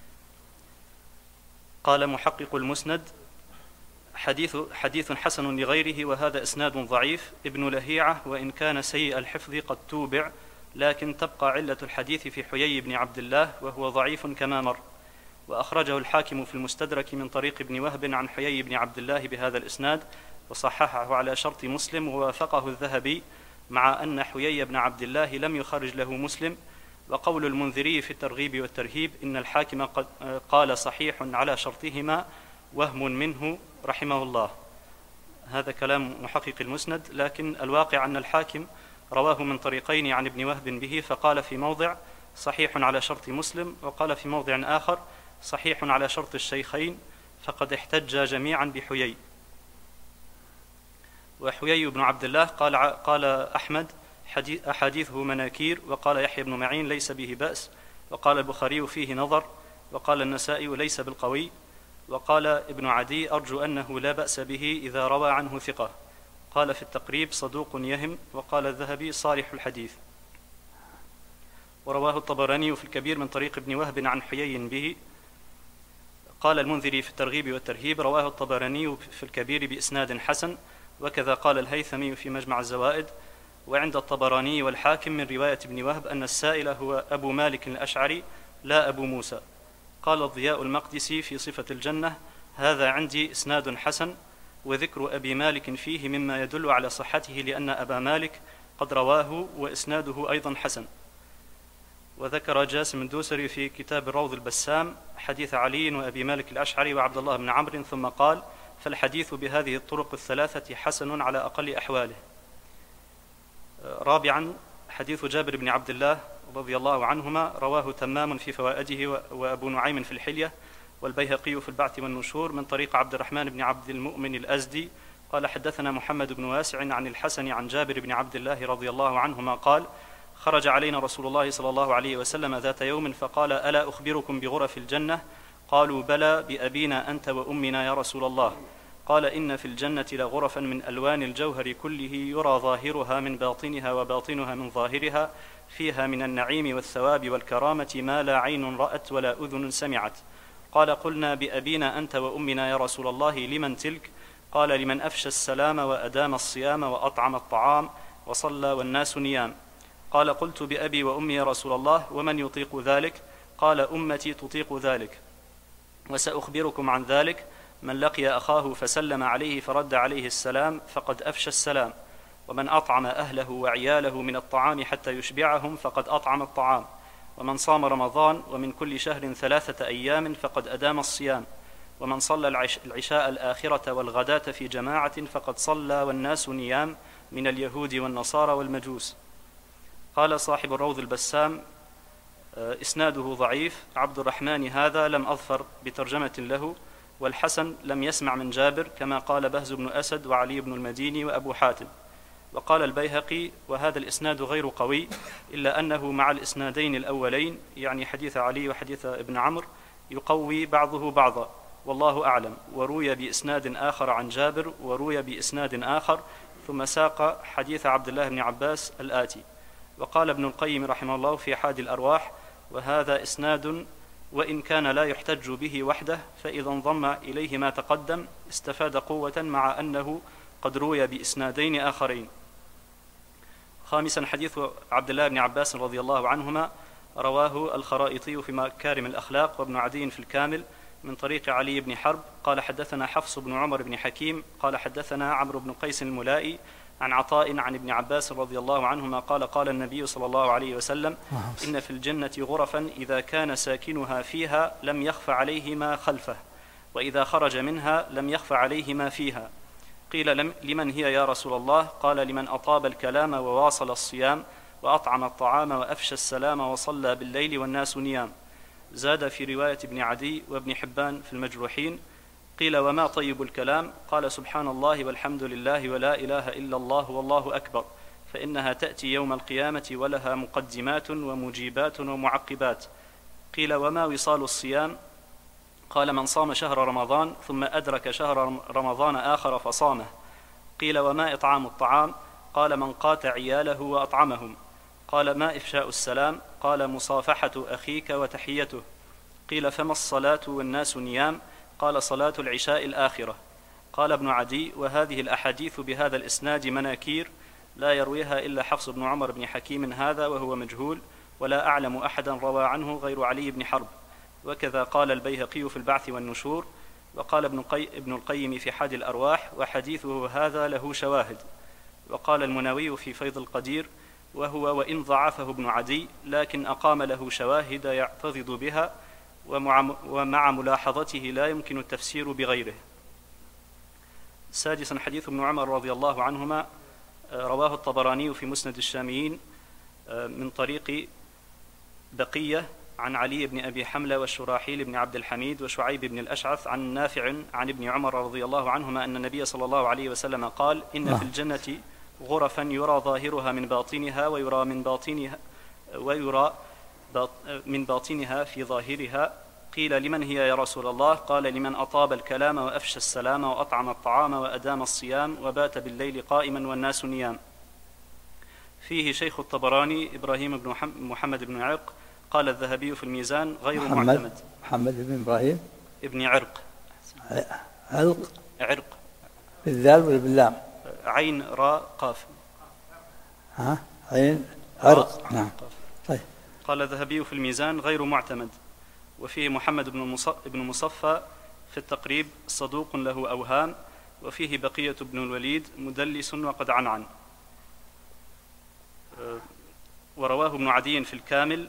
قال محقق المسند: حديث حسن لغيره، وهذا إسناد ضعيف. ابن لهيعة وإن كان سيء الحفظ قد توبع، لكن تبقى علة الحديث في حيي بن عبد الله وهو ضعيف كما مر. وأخرجه الحاكم في المستدرك من طريق ابن وهب عن حيي بن عبد الله بهذا الإسناد، وصححه على شرط مسلم، ووافقه الذهبي، مع أن حيي بن عبد الله لم يخرج له مسلم. وقول المنذري في الترغيب والترهيب إن الحاكم قال صحيح على شرطهما وهم منه رحمه الله. هذا كلام محقق المسند، لكن الواقع أن الحاكم رواه من طريقين عن ابن وهب به، فقال في موضع صحيح على شرط مسلم، وقال في موضع آخر صحيح على شرط الشيخين، فقد احتج جميعا بحيي. وحيي بن عبد الله قال أحمد: أحاديثه مناكير، وقال يحيى بن معين: ليس به بأس، وقال البخاري: فيه نظر، وقال النسائي: ليس بالقوي، وقال ابن عدي: أرجو أنه لا بأس به إذا روى عنه ثقة. قال في التقريب: صدوق يهم، وقال الذهبي: صالح الحديث. ورواه الطبراني في الكبير من طريق ابن وهب عن حيي به. قال المنذري في الترغيب والترهيب: رواه الطبراني في الكبير بإسناد حسن، وكذا قال الهيثمي في مجمع الزوائد. وعند الطبراني والحاكم من رواية ابن وهب أن السائل هو أبو مالك الأشعري لا أبو موسى. قال الضياء المقدسي في صفة الجنة: هذا عندي إسناد حسن، وذكر أبي مالك فيه مما يدل على صحته لأن أبا مالك قد رواه وإسناده أيضا حسن. وذكر جاسم الدوسري في كتاب الروض البسام حديث علي وأبي مالك الأشعري وعبد الله بن عمرو، ثم قال: فالحديث بهذه الطرق الثلاثة حسن على أقل أحواله. رابعا حديث جابر بن عبد الله رضي الله عنهما، رواه تمام في فوائده وأبو نعيم في الحلية والبيهقي في البعث والنشور من طريق عبد الرحمن بن عبد المؤمن الأزدي قال: حدثنا محمد بن واسع عن الحسن عن جابر بن عبد الله رضي الله عنهما قال: خرج علينا رسول الله صلى الله عليه وسلم ذات يوم فقال: ألا أخبركم بغرف الجنة؟ قالوا: بلى، بأبينا أنت وأمنا يا رسول الله. قال: إن في الجنة لغرفا من ألوان الجوهر كله يرى ظاهرها من باطنها وباطنها من ظاهرها، فيها من النعيم والثواب والكرامة ما لا عين رأت ولا أذن سمعت. قال: قلنا: بأبينا أنت وأمنا يا رسول الله، لمن تلك؟ قال: لمن أفشى السلام وأدام الصيام وأطعم الطعام وصلى والناس نيام. قال: قلت: بأبي وأمي يا رسول الله، ومن يطيق ذلك؟ قال: أمتي تطيق ذلك. وسأخبركم عن ذلك: من لقي أخاه فسلم عليه فرد عليه السلام فقد أفشى السلام، ومن أطعم أهله وعياله من الطعام حتى يشبعهم فقد أطعم الطعام، ومن صام رمضان ومن كل شهر 3 أيام فقد أدام الصيام، ومن صلى العشاء الآخرة والغداة في جماعة فقد صلى والناس نيام من اليهود والنصارى والمجوس. قال صاحب الروض البسام: إسناده ضعيف، عبد الرحمن هذا لم أظفر بترجمة له، والحسن لم يسمع من جابر كما قال بهز بن أسد وعلي بن المديني وأبو حاتم. وقال البيهقي: وهذا الإسناد غير قوي، إلا أنه مع الإسنادين الأولين يعني حديث علي وحديث ابن عمرو يقوي بعضه بعضا، والله أعلم. وروي بإسناد آخر عن جابر، وروي بإسناد آخر، ثم ساق حديث عبد الله بن عباس الآتي. وقال ابن القيم رحمه الله في حادي الأرواح: وهذا إسناد وإن كان لا يحتج به وحده، فإذا انضم إليه ما تقدم استفاد قوة، مع أنه قد روي بإسنادين آخرين. خامسا حديث عبد الله بن عباس رضي الله عنهما، رواه الخرائطي في مكارم الأخلاق وابن عدي في الكامل من طريق علي بن حرب قال: حدثنا حفص بن عمر بن حكيم قال: حدثنا عمرو بن قيس الملائي عن عطاء عن ابن عباس رضي الله عنهما قال: قال النبي صلى الله عليه وسلم: إن في الجنة غرفا إذا كان ساكنها فيها لم يخف عليه ما خلفه، وإذا خرج منها لم يخف عليه ما فيها. قيل: لمن هي يا رسول الله؟ قال: لمن أطاب الكلام وواصل الصيام وأطعم الطعام وأفشى السلام وصلى بالليل والناس نيام. زاد في رواية ابن عدي وابن حبان في المجروحين: قيل: وما طيب الكلام؟ قال: سبحان الله والحمد لله ولا إله إلا الله والله أكبر، فإنها تأتي يوم القيامة ولها مقدمات ومجيبات ومعقبات. قيل: وما وصال الصيام؟ قال: من صام شهر رمضان ثم أدرك شهر رمضان آخر فصامه. قيل: وما إطعام الطعام؟ قال: من قات عياله وأطعمهم. قال: ما إفشاء السلام؟ قال: مصافحة أخيك وتحيته. قيل: فما الصلاة والناس نيام؟ قال: صلاة العشاء الآخرة. قال ابن عدي: وهذه الأحاديث بهذا الإسناد مناكير لا يرويها إلا حفص بن عمر بن حكيم هذا وهو مجهول، ولا أعلم أحدا روى عنه غير علي بن حرب. وكذا قال البيهقي في البعث والنشور. وقال ابن القيم في حادي الأرواح: وحديثه هذا له شواهد. وقال المناوي في فيض القدير: وهو وإن ضعفه ابن عدي لكن أقام له شواهد يعتضد بها، ومع ملاحظته لا يمكن التفسير بغيره. سادسا حديث ابن عمر رضي الله عنهما، رواه الطبراني في مسند الشاميين من طريق بقية عن علي بن أبي حملة والشراحيل بن عبد الحميد وشعيب بن الأشعث عن نافع عن ابن عمر رضي الله عنهما أن النبي صلى الله عليه وسلم قال: إن في الجنة غرفا يرى ظاهرها من باطنها ويرى من باطنها في ظاهرها. قيل: لمن هي يا رسول الله؟ قال: لمن أطاب الكلام وأفشى السلام وأطعم الطعام وأدام الصيام وبات بالليل قائما والناس نيام. فيه شيخ الطبراني إبراهيم بن محمد بن عرق قال الذهبي في الميزان غير معتمد. محمد بن إبراهيم ابن عرق. عرق بالذال ولا باللام؟ عين راء قاف. عين عرق. نعم. طيب. قال الذهبي في الميزان غير معتمد. وفيه محمد بن مصفى في التقريب صدوق له أوهام، وفيه بقية بن الوليد مدلس وقد عنعن. ورواه ابن عدي في الكامل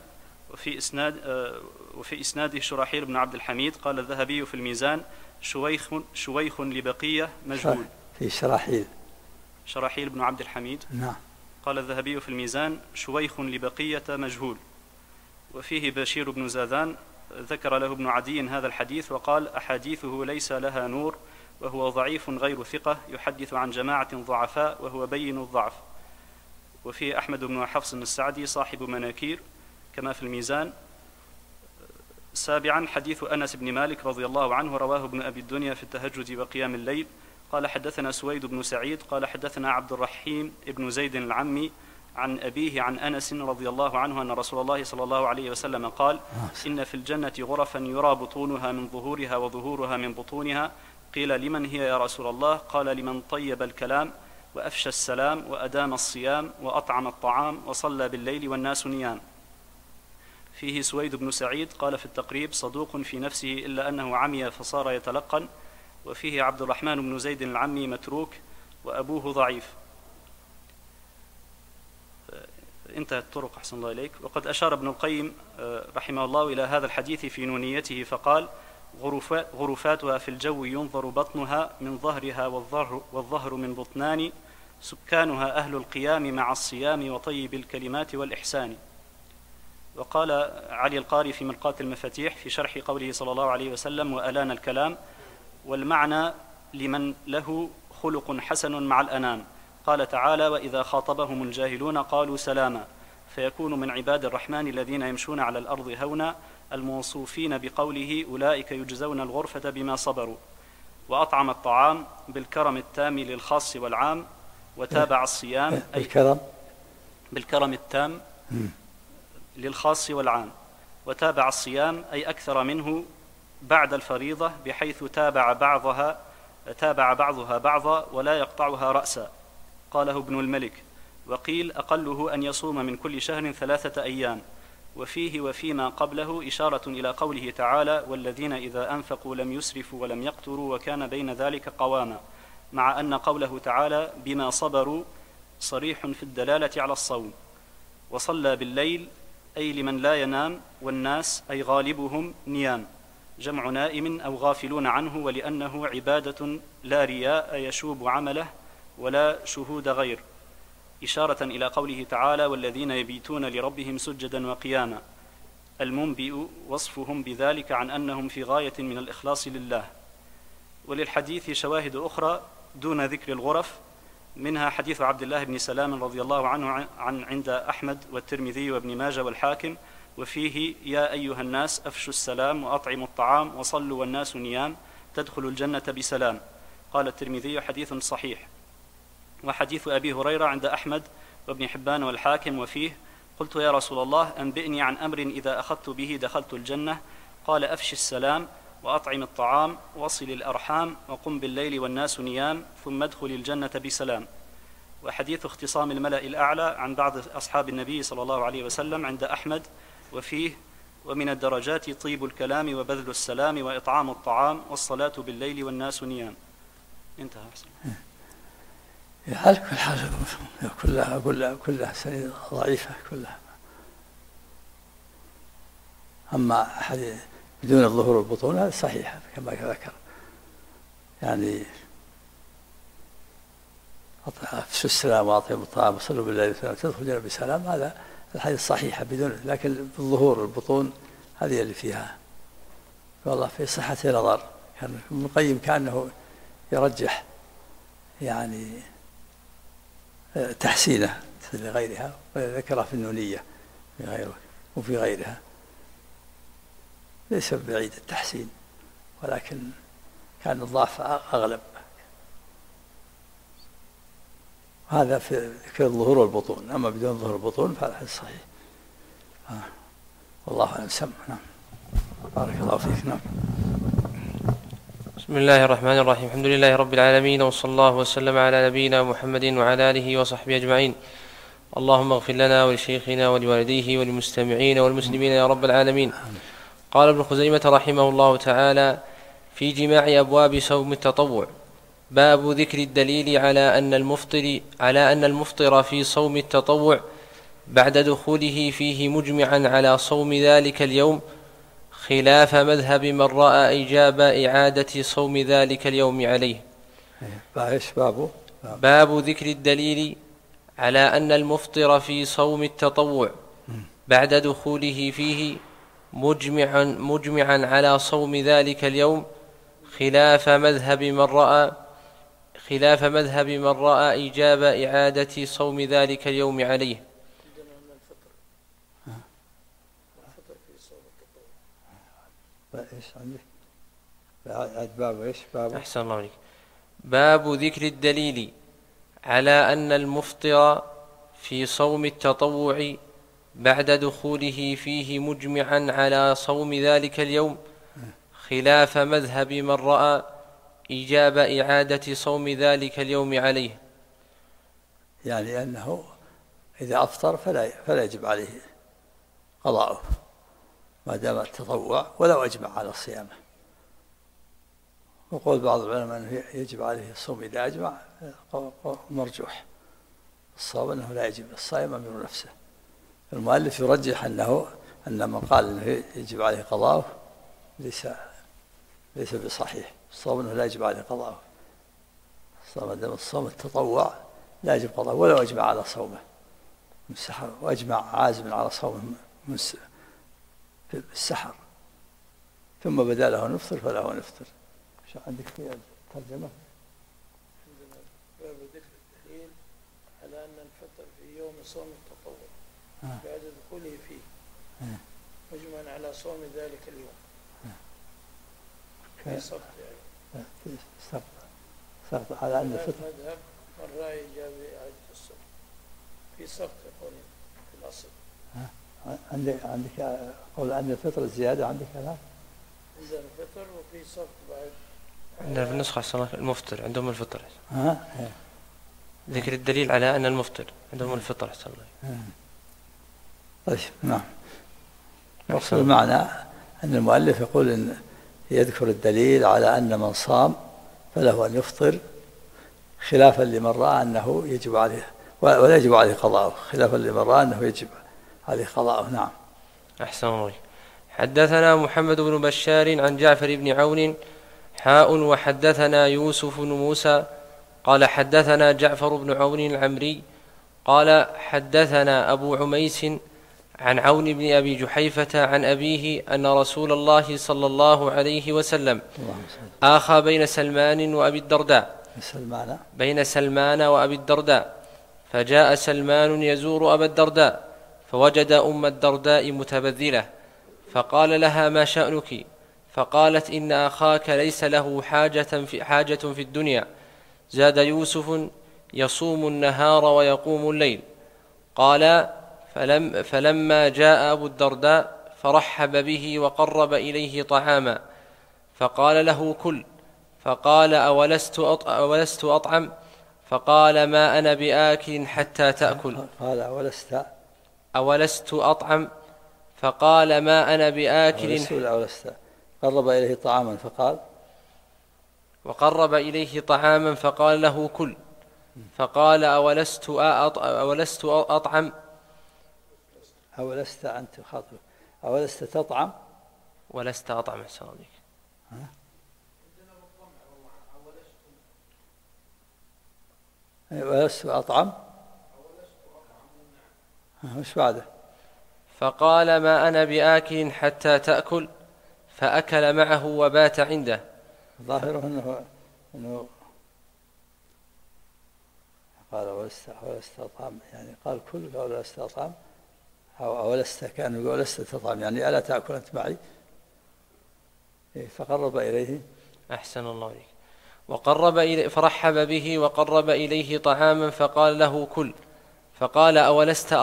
وفي إسناده شراحيل بن عبد الحميد. قال الذهبي في الميزان شويخ لبقية مجهول. في شراحيل بن عبد الحميد. نعم. قال الذهبي في الميزان شويخ لبقية مجهول. وفيه بشير بن زاذان ذكر له ابن عدي هذا الحديث وقال أحاديثه ليس لها نور، وهو ضعيف غير ثقة، يحدث عن جماعة ضعفاء وهو بين الضعف. وفيه أحمد بن حفص السعدي صاحب مناكير كما في الميزان. سابعا حديث أنس بن مالك رضي الله عنه رواه ابن أبي الدنيا في التهجد وقيام الليل. قال حدثنا سويد بن سعيد قال حدثنا عبد الرحيم ابن زيد العمي عن أبيه عن أنس رضي الله عنه أن رسول الله صلى الله عليه وسلم قال إن في الجنة غرفا يرى بطونها من ظهورها وظهورها من بطونها. قيل لمن هي يا رسول الله؟ قال لمن طيب الكلام وأفشى السلام وأدام الصيام وأطعم الطعام وصلى بالليل والناس نيام. فيه سويد بن سعيد قال في التقريب صدوق في نفسه إلا أنه عمي فصار يتلقن. وفيه عبد الرحمن بن زيد العمي متروك وأبوه ضعيف. انتهت الطرق أحسن الله إليك. وقد أشار ابن القيم رحمه الله إلى هذا الحديث في نونيته فقال غرفاتها في الجو ينظر بطنها من ظهرها والظهر من بطنان، سكانها أهل القيام مع الصيام وطيب الكلمات والإحسان. وقال علي القاري في مرقاة المفاتيح في شرح قوله صلى الله عليه وسلم وألان الكلام، والمعنى لمن له خلق حسن مع الأنام. قال تعالى وإذا خاطبهم الجاهلون قالوا سلاما، فيكون من عباد الرحمن الذين يمشون على الأرض هونا الموصوفين بقوله أولئك يجزون الغرفة بما صبروا. وأطعم الطعام بالكرم التام للخاص والعام، وتابع الصيام أي بالكرم التام للخاص والعام، وتابع الصيام أي أكثر منه بعد الفريضة بحيث تابع بعضها بعضا ولا يقطعها رأسا. قاله ابن الملك. وقيل أقله أن يصوم من كل شهر 3 أيام. وفيه وفيما قبله إشارة إلى قوله تعالى والذين إذا أنفقوا لم يسرفوا ولم يقتروا وكان بين ذلك قواما، مع أن قوله تعالى بما صبروا صريح في الدلالة على الصوم. وصلى بالليل أي لمن لا ينام، والناس أي غالبهم نيام، جمع نائم أو غافلون عنه، ولأنه عبادة لا رياء يشوب عمله ولا شهود غير، إشارة إلى قوله تعالى والذين يبيتون لربهم سجدا وقياما، المنبئ وصفهم بذلك عن أنهم في غاية من الإخلاص لله. وللحديث شواهد أخرى دون ذكر الغرف، منها حديث عبد الله بن سلام رضي الله عنه عند أحمد والترمذي وابن ماجه والحاكم، وفيه يا أيها الناس أفشوا السلام وأطعموا الطعام وصلوا والناس نيام تدخلوا الجنة بسلام. قال الترمذي حديث صحيح. وحديث أبي هريرة عند أحمد وابن حبان والحاكم، وفيه قلت يا رسول الله أنبئني عن أمر إذا أخذت به دخلت الجنة. قال أفش السلام وأطعم الطعام وصل الأرحام وقم بالليل والناس نيام ثم ادخل الجنة بسلام. وحديث اختصام الملأ الأعلى عن بعض أصحاب النبي صلى الله عليه وسلم عند أحمد، وفيه ومن الدرجات طيب الكلام وبذل السلام وإطعام الطعام والصلاة بالليل والناس نيام. انتهى. على كل حال كلها سنة ضعيفة كلها. أما حديث بدون الظهور والبطون هذا صحيح كما ذكر، يعني أفشوا السلام وأطعموا الطعام وصلوا بالليل والناس تدخلوا الجنة بسلام، هذا الحديث صحيح بدون، لكن الظهور والبطون هذه اللي فيها والله في صحة نظر. كان ابن القيم كأنه يرجح يعني تحسينه لغيرها، وذكره في النونية في غيره وفي غيرها، ليس بعيد التحسين، ولكن كان الضعف أغلب. هذا في ذكر الظهور والبطون، أما بدون ظهور البطون فهذا حديث صحيح. والله أعلم. سمع. نعم. بارك الله فيك. نعم. بسم الله الرحمن الرحيم. الحمد لله رب العالمين، وصلى الله وسلم على نبينا محمد وعلى آله وصحبه أجمعين. اللهم اغفر لنا ولشيخنا ولوالديه وللمستمعين والمسلمين يا رب العالمين. قال ابن خزيمة رحمه الله تعالى في جماع أبواب صوم التطوع. باب ذكر الدليل على أن المفطر في صوم التطوع بعد دخوله فيه مجمعا على صوم ذلك اليوم، خلاف مذهب من رأى إيجاب إعادة صوم ذلك اليوم عليه. باب ذكر الدليل على أن المفطر في صوم التطوع بعد دخوله فيه مجمعا على صوم ذلك اليوم، خلاف مذهب من رأى إيجاب إعادة صوم ذلك اليوم عليه. أحسن الله عليك. باب ذكر الدليل على أن المفطر في صوم التطوع بعد دخوله فيه مجمعا على صوم ذلك اليوم، خلاف مذهب من رأى إيجاب إعادة صوم ذلك اليوم عليه. يعني أنه إذا أفطر فلا يجب عليه قضاؤه ما دام التطوع ولو أجمع على صيامه. وقول بعض العلماء أنه يجب عليه الصوم إذا أجمع مرجوح. الصواب أنه لا يجب، الصائم أمر نفسه. المؤلف يرجح أن من قال أنه يجب عليه قضاؤه ليس بصحيح. الصواب أنه لا يجب عليه قضاؤه. الصوم التطوع لا يجب قضاؤه ولو أجمع على صومه من السحر، وأجمع عازم على صومه من السحر ثم بدا له نفطر فله نفطر. شو عندك في الترجمة؟ عندنا باب ذكر الدليل على أن الفطر في يوم صوم التطوع بعد دخوله فيه مجمعا على صوم ذلك اليوم. في سقط يعني سقط على أن الفطر مذهب من رأى إيجاب إعادة الصوم في سقط يقولون في الأصل. عندك قول أن الفطر الزيادة عندك هذا؟ عندنا الفطر وفي سقط بعد. عندنا في النسخة المفطر عندهم الفطر. ذكر الدليل على أن المفطر عندهم الفطر. أحسن الله. طيب نعم. يقصد المعنى أن المؤلف يقول إن يذكر الدليل على أن من صام فله أن يفطر، خلافا لمن رأى أنه يجب عليه ولا يجب عليه قضاؤه، خلافا لمن رأى أنه يجب عليه قضاؤه. نعم. أحسن الله. حدثنا محمد بن بشار عن جعفر بن عون وحدثنا يوسف بن موسى قال حدثنا جعفر بن عون العمري قال حدثنا أبو عميس عن عون بن أبي جحيفة عن أبيه أن رسول الله صلى الله عليه وسلم آخى بين سلمان وأبي الدرداء، فجاء سلمان يزور أبا الدرداء فوجد أم الدرداء متبذلة، فقال لها ما شأنك؟ فقالت إن أخاك ليس له حاجة في الدنيا. زاد يوسف يصوم النهار ويقوم الليل. قال فلما جاء أبو الدرداء فرحب به وقرب إليه طعاما، فقال له كل، فقال أولست أطعم؟ فقال ما أنا بآكل حتى تأكل. قال أولست أطعم؟ فقال ما أنا بآكل. قرب إليه طعاما فقال وقرب إليه طعاما فقال له كل، فقال أولست أطعم؟ أولست أنت خاطب أولست تطعم؟ ولست أطعم. أحسن عليك. ولست أطعم. وش بعده؟ فقال ما أنا بآكل حتى تأكل، فأكل معه وبات عنده. ظاهره أنه قال ولست أطعم، يعني قال كل ولست أطعم، أو ولست كان يقول ولست تطعم يعني ألا تأكل أنت معي؟ فقرب إليه. أحسن الله عليك. فرحب به وقرب إليه طعاما فقال له كل، فقال أولست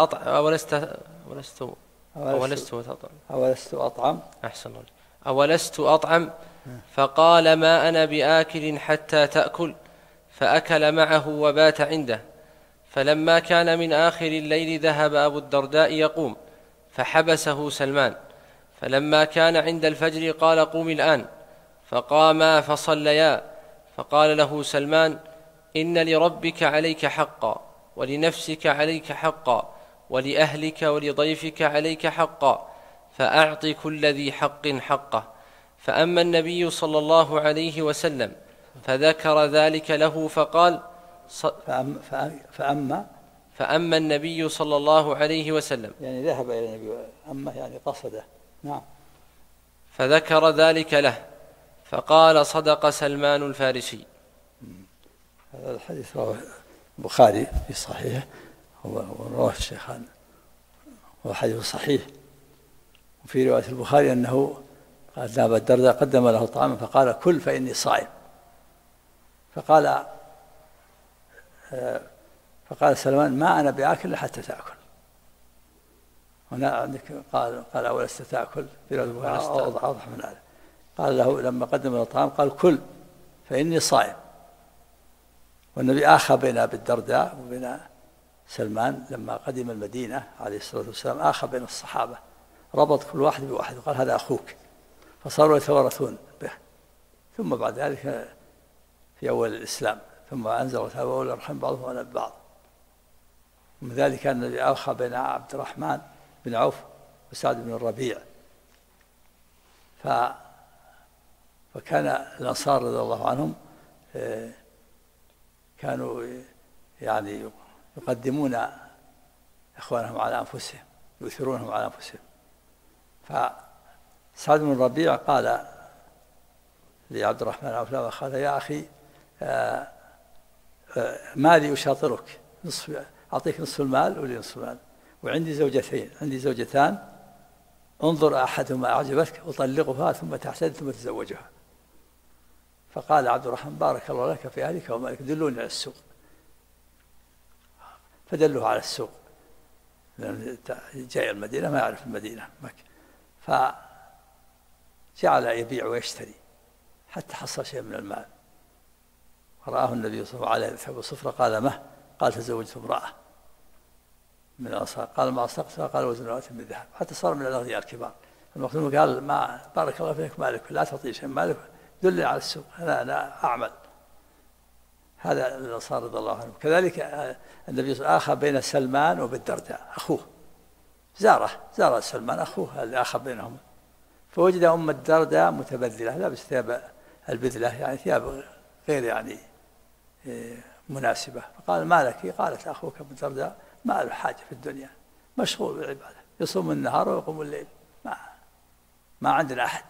أطعم. أحسن الله. أولست أطعم؟ فقال ما أنا بآكل حتى تأكل، فأكل معه وبات عنده. فلما كان من آخر الليل ذهب أبو الدرداء يقوم، فحبسه سلمان، فلما كان عند الفجر قال قوم الآن، فقاما فصليا، فقال له سلمان: إن لربك عليك حقا، ولنفسك عليك حقا، ولأهلك ولضيفك عليك حقا، فأعط كل ذي حق حقه. فأما النبي صلى الله عليه وسلم فذكر ذلك له فقال: فأما النبي صلى الله عليه وسلم، يعني ذهب إلى النبي، أما يعني قصده. نعم. فذكر ذلك له فقال: صدق سلمان الفارسي. هذا الحديث رواه البخاري في صحيحه ورواه الشيخان، هو حديث صحيح. وفي رواية البخاري أنه قال أبا الدرداء قدم له طعاما فقال: كل فإني صائم. فقال سلمان: ما أنا بآكل حتى تأكل. هنا عندك قال أولست تأكل، في رواية البخاري أوضح من هذا. قال له لما قدم له الطعام قال: كل فإني صائم. والنبي آخى بين أبي الدرداء وبين سلمان لما قدم المدينة عليه الصلاة والسلام، آخى بين الصحابة، ربط كل واحد بواحد وقال: هذا أخوك، فصاروا يتوارثون به. ثم بعد ذلك في أول الإسلام ثم أنزل تعالى: وأولي الأرحام بعضهم أولى ببعض. ومن ذلك أن الذي آخى بين عبد الرحمن بن عوف وسعد بن الربيع. فكان الأنصار رضي الله عنهم كانوا يعني يقدمون إخوانهم على أنفسهم، يؤثرونهم على أنفسهم. فسعد بن الربيع قال لعبد الرحمن عوف: قال: يا أخي، مالي أشاطرك، أعطيك نصف المال ولي نصف المال، وعندي زوجتين، عندي زوجتان، انظر أحدهما أعجبتك أطلقها ثم تحتد ثم تزوجها. فقال عبد الرحمن: بارك الله لك في أهلك ومالك، دلوني على السوق. فدلوه على السوق، لأنه جاي المدينة ما يعرف المدينة مكة. فجعل يبيع ويشتري حتى حصل شيء من المال. ورآه النبي صلى الله عليه وسلم على ثوب صفرة، قال: مه؟ قال: تزوجت امرأة من الأنصار. قال: ما أصدقتها؟ قال: وزنها من ذهب. حتى صار من الأغنياء الكبار. المقدوم قال: ما بارك الله فيك، مالك لا تعطي شيء مالك، دلني على السوق، أنا أعمل. هذا الأنصار رضي الله عنهم. كذلك النبي صلى الله عليه وسلم آخى بين سلمان وبالدرداء أخوه، زار سلمان أخوه اللي آخى بينهم، فوجد أم الدرداء متبذلة لابس ثياب البذلة، يعني ثياب غير يعني مناسبة. فقال: ما لك؟ قالت: أخوك أبو الدرداء ما له حاجة في الدنيا، مشغول بالعبادة، يصوم النهار ويقوم الليل، ما عندنا أحد.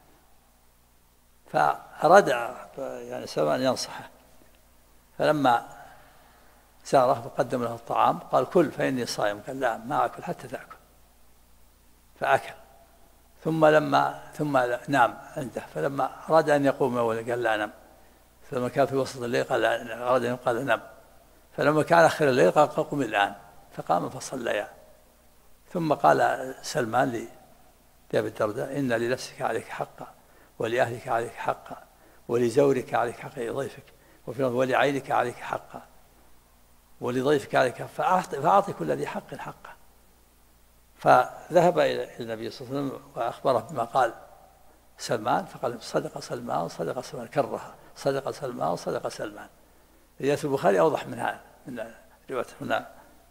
فأراد يعني سلمان ينصحه، فلما زاره وقدم له الطعام قال: كل فإني صائم. قال: لا، ما أكل حتى تأكل. فأكل. ثم نام عنده، فلما أراد أن يقوم أولا قال: لا أنام. فلما كان في وسط الليل قال: أراد أن يقال نام. فلما كان آخر الليل قال: قم الآن. فقام فصليا. ثم قال سلمان لأبي الدرداء: إن لنفسك عليك حقا، ولأهلك عليك حقا، ولزورك عليك حقا، لضيفك، ولعينك عليك حقا، ولضيفك عليك، فأعطي كل ذي حق حقه. فذهب إلى النبي صلى الله عليه وسلم وأخبره بما قال سلمان، فقال: صدق سلمان، صدق سلمان، كرها: صدق سلمان، صدق سلمان. رواية البخاري أوضح من هذا، من رواية هنا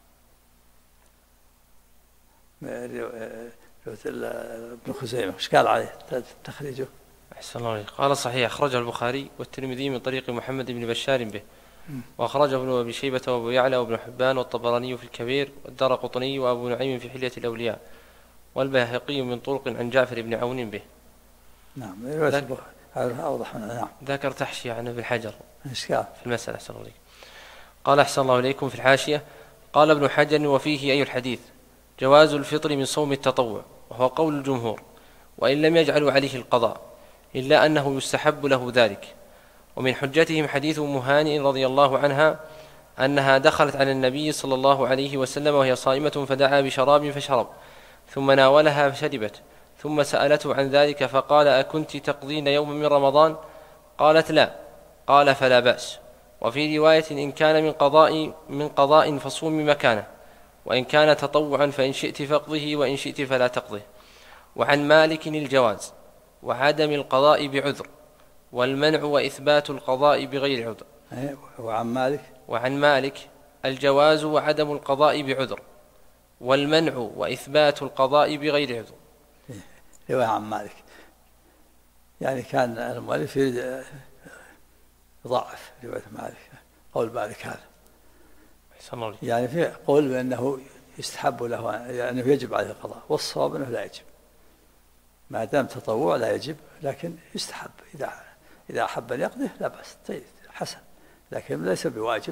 ابن خزيمة. ايش قال عليه تخريجه؟ أحسن الله عليك. قال: صحيح، أخرجه البخاري والترمذي من طريق محمد بن بشار به، وأخرجه ابن أبي شيبة وأبو يعلى وابن حبان والطبراني في الكبير والدارقطني وأبو نعيم في حلية الأولياء، والبيهقي من طرق عن جعفر بن عون به. نعم، أوضح منه. نعم. ذكر تحشية عن ابن حجر في المسألة. أحسن الله عليك. قال: أحسن الله إليكم. في الحاشية قال ابن حجر: وفيه أي الحديث جواز الفطر من صوم التطوع، وهو قول الجمهور، وإن لم يجعلوا عليه القضاء، إلا أنه يستحب له ذلك. ومن حجتهم حديث أم هانئ رضي الله عنها أنها دخلت على النبي صلى الله عليه وسلم وهي صائمة، فدعا بشراب فشرب، ثم ناولها فشربت، ثم سألته عن ذلك فقال: أكنت تقضين يوم من رمضان؟ قالت: لا. قال: فلا بأس. وفي رواية: إن كان من قضاء فصومي مكانه، وإن كان تطوعا فإن شئت فاقضه، وإن شئت فلا تقضه. وعن مالك الجواز وعدم القضاء بعذر، والمنع وإثبات القضاء بغير عذر. وعن مالك الجواز وعدم القضاء بعذر، والمنع وإثبات القضاء بغير عذر. رواية عن مالك، يعني كان المؤلف يريد يضعف رواية مالك، قول مالك هذا، يعني في قول بأنه يستحب له، يعني يجب عليه القضاء، والصواب أنه لا يجب، ما دام تطوع لا يجب، لكن يستحب إذا أحب أن يقضيه لا بأس، حسن، لكن ليس بواجب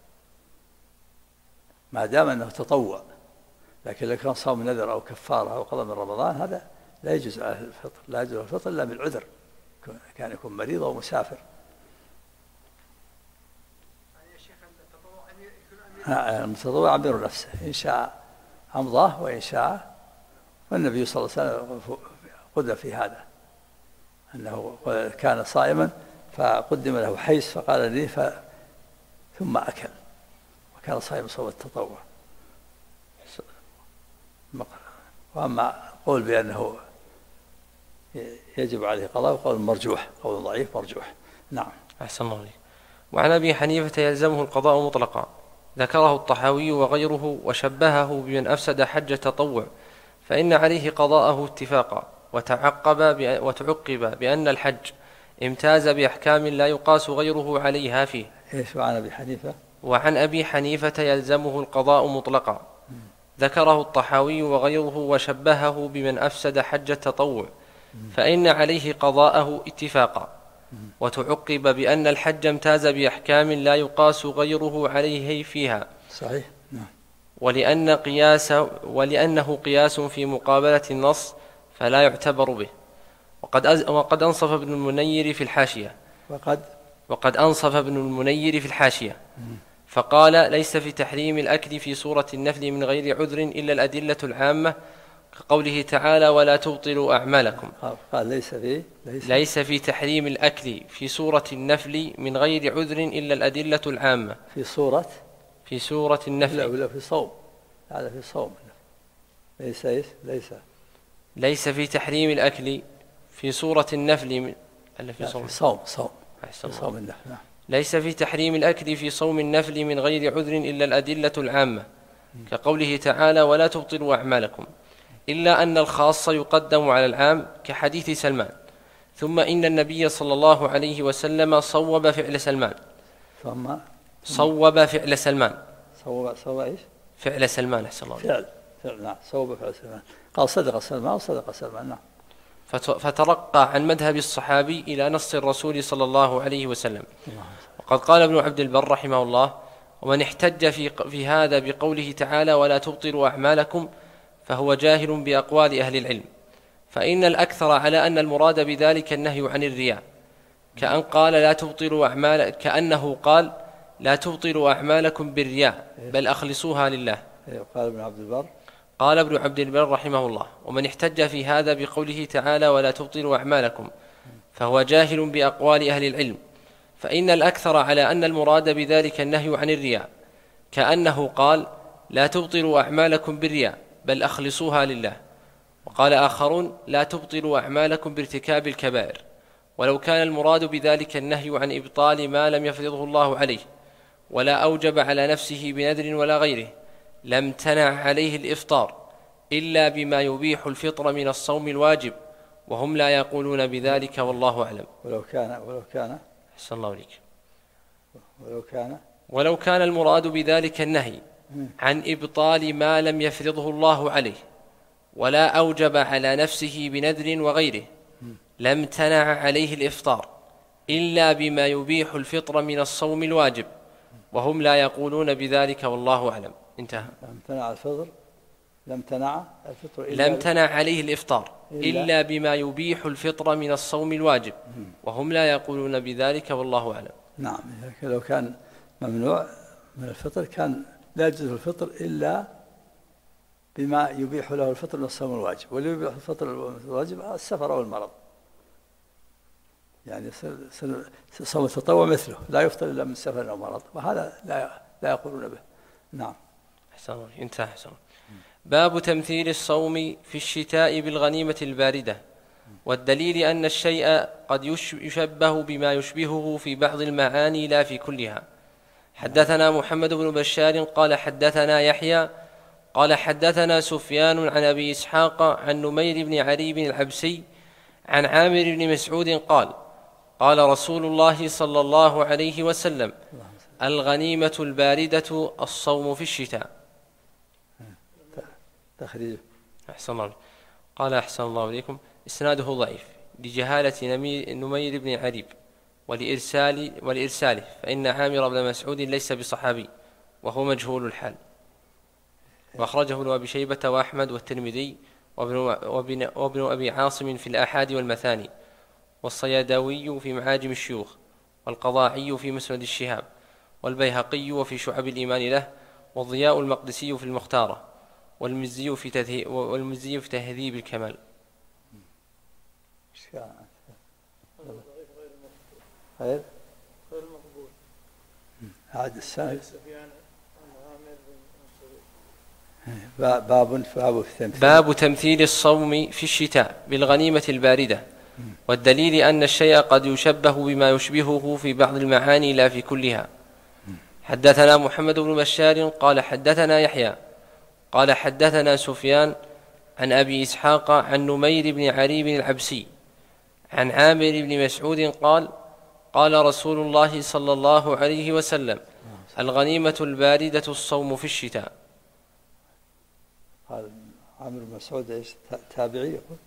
ما دام أنه تطوع. لكن لو كان صوم نذر أو كفارة أو قضاء من رمضان هذا لا يجوز على الفطر، لا يجوز الفطر إلا بالعذر، كان يكون مريض أو مسافر. المتطوع أمير نفسه، إن شاء أمضاه وإن شاء، والنبي صلى الله عليه وسلم قدم في هذا، أنه كان صائما فقدم له حيث فقال لي ثم أكل، وكان صائما صوم التطوع. وأما قول بأنه يجب عليه قضاء قول مرجوح، قول ضعيف مرجوح. نعم. أحسن الله عليك. وعن أبي حنيفة يلزمه القضاء مطلقا، ذكره الطحاوي وغيره وشبهه بمن أفسد حج التطوع، فإن عليه قضاءه اتفاقا، وتعقب بأن الحج امتاز بأحكام لا يقاس غيره عليها فيه. وعن أبي حنيفة وعن أبي حنيفة يلزمه القضاء مطلقا، ذكره الطحاوي وغيره وشبهه بمن أفسد حج التطوع، فإن عليه قضاءه اتفاقا، وتعقب بأن الحج امتاز بأحكام لا يقاس غيره عليه فيها. صحيح. ولأنه قياس في مقابلة النص فلا يعتبر به. وقد أنصف ابن المنير في الحاشية فقال: ليس في تحريم الأكل في سورة النفل من غير عذر إلا الأدلة العامة، كقوله تعالى: ولا تبطلوا أعمالكم. قال ليس في تحريم الأكل في سورة النفل من غير عذر إلا الأدلة العامة. في سورة النفل. لا في صوم، هذا في صوم. ليس في تحريم الأكل في سورة النفل في صوم النفل. ليس في تحريم الأكل في صوم النفل من غير عذر إلا الأدلة العامة، كقوله تعالى: ولا تبطلوا أعمالكم، إلا أن الخاص يقدم على العام، كحديث سلمان. ثم إن النبي صلى الله عليه وسلم صوب فعل سلمان. صوب فعل سلمان. فعل سلمان. أحسن الله. نعم. صوب فعل سلمان. قال صدق سلمان. نعم. فترقى عن مذهب الصحابي إلى نص الرسول صلى الله عليه وسلم. وقد قال ابن عبد البر رحمه الله: ومن احتج في هذا بقوله تعالى: ولا تبطلوا أعمالكم، فهو جاهل بأقوال أهل العلم، فإن الأكثر على أن المراد بذلك النهي عن الرياء، كأنه قال: لا تبطلوا أعمالكم بالرياء، بل أخلصوها لله. قال ابن عبد البر رحمه الله: ومن احتج في هذا بقوله تعالى: ولا تبطلوا أعمالكم، فهو جاهل بأقوال أهل العلم، فإن الأكثر على أن المراد بذلك النهي عن الرياء، كأنه قال: لا تبطلوا أعمالكم بالرياء، بل أخلصوها لله. وقال آخرون: لا تبطلوا أعمالكم بارتكاب الكبائر، ولو كان المراد بذلك النهي عن إبطال ما لم يفرضه الله عليه، ولا أوجب على نفسه بنذر ولا غيره، لم تنع عليه الإفطار إلا بما يبيح الفطر من الصوم الواجب، وهم لا يقولون بذلك، والله أعلم. ولو كان المراد بذلك النهي عن إبطال ما لم يفرضه الله عليه، ولا أوجب على نفسه بنذر وغيره، لم تنع عليه الإفطار إلا بما يبيح الفطر من الصوم الواجب، وهم لا يقولون بذلك، والله أعلم. انتهى. لم تنع عليه الإفطار إلا بما يبيح الفطر من الصوم الواجب، وهم لا يقولون بذلك، والله أعلم. نعم. لو كان ممنوع من الفطر كان لا يجوز الفطر إلا بما يبيح له الفطر من الصوم الواجب، واللي يبيح الفطر الواجب السفر أو المرض، يعني صوم التطوع مثله لا يفطر إلا من سفر أو مرض، وهذا لا يقولون به. نعم. انتهى. باب تمثيل الصوم في الشتاء بالغنيمة الباردة. والدليل أن الشيء قد يشبه بما يشبهه في بعض المعاني لا في كلها. حدثنا محمد بن بشار قال حدثنا يحيى قال حدثنا سفيان عن أبي إسحاق عن نمير بن عريب العبسي عن عامر بن مسعود قال قال رسول الله صلى الله عليه وسلم: الغنيمة الباردة الصوم في الشتاء. تخريج. أحسن الله. قال أحسن الله إليكم: إسناده ضعيف لجهالة نمير بن عريب ولإرساله، فإن عامر بن مسعود ليس بصحابي وهو مجهول الحال. وأخرجه ابن أبي شيبة وأحمد والترمذي وابن أبي عاصم في الآحاد والمثاني، والصياداوي في معاجم الشيوخ، والقضاعي في مسند الشهاب، والبيهقي وفي شعب الإيمان له، والضياء المقدسي في المختارة، والمزي في تهذيب الكمال. غير مقبول. هذا السائل سفيان عن عامر بن مسعود. باب تمثيل الصوم في الشتاء بالغنيمة الباردة، والدليل أن الشيء قد يشبه بما يشبهه في بعض المعاني لا في كلها. حدثنا محمد بن بشار قال حدثنا يحيى قال حدثنا سفيان عن أبي إسحاق عن نمير بن عريب العبسي عن عامر بن مسعود قال قال رسول الله صلى الله عليه وسلم: الغنيمة الباردة الصوم في الشتاء. قال عامر بن مسعود ايش؟ تابعي يقول؟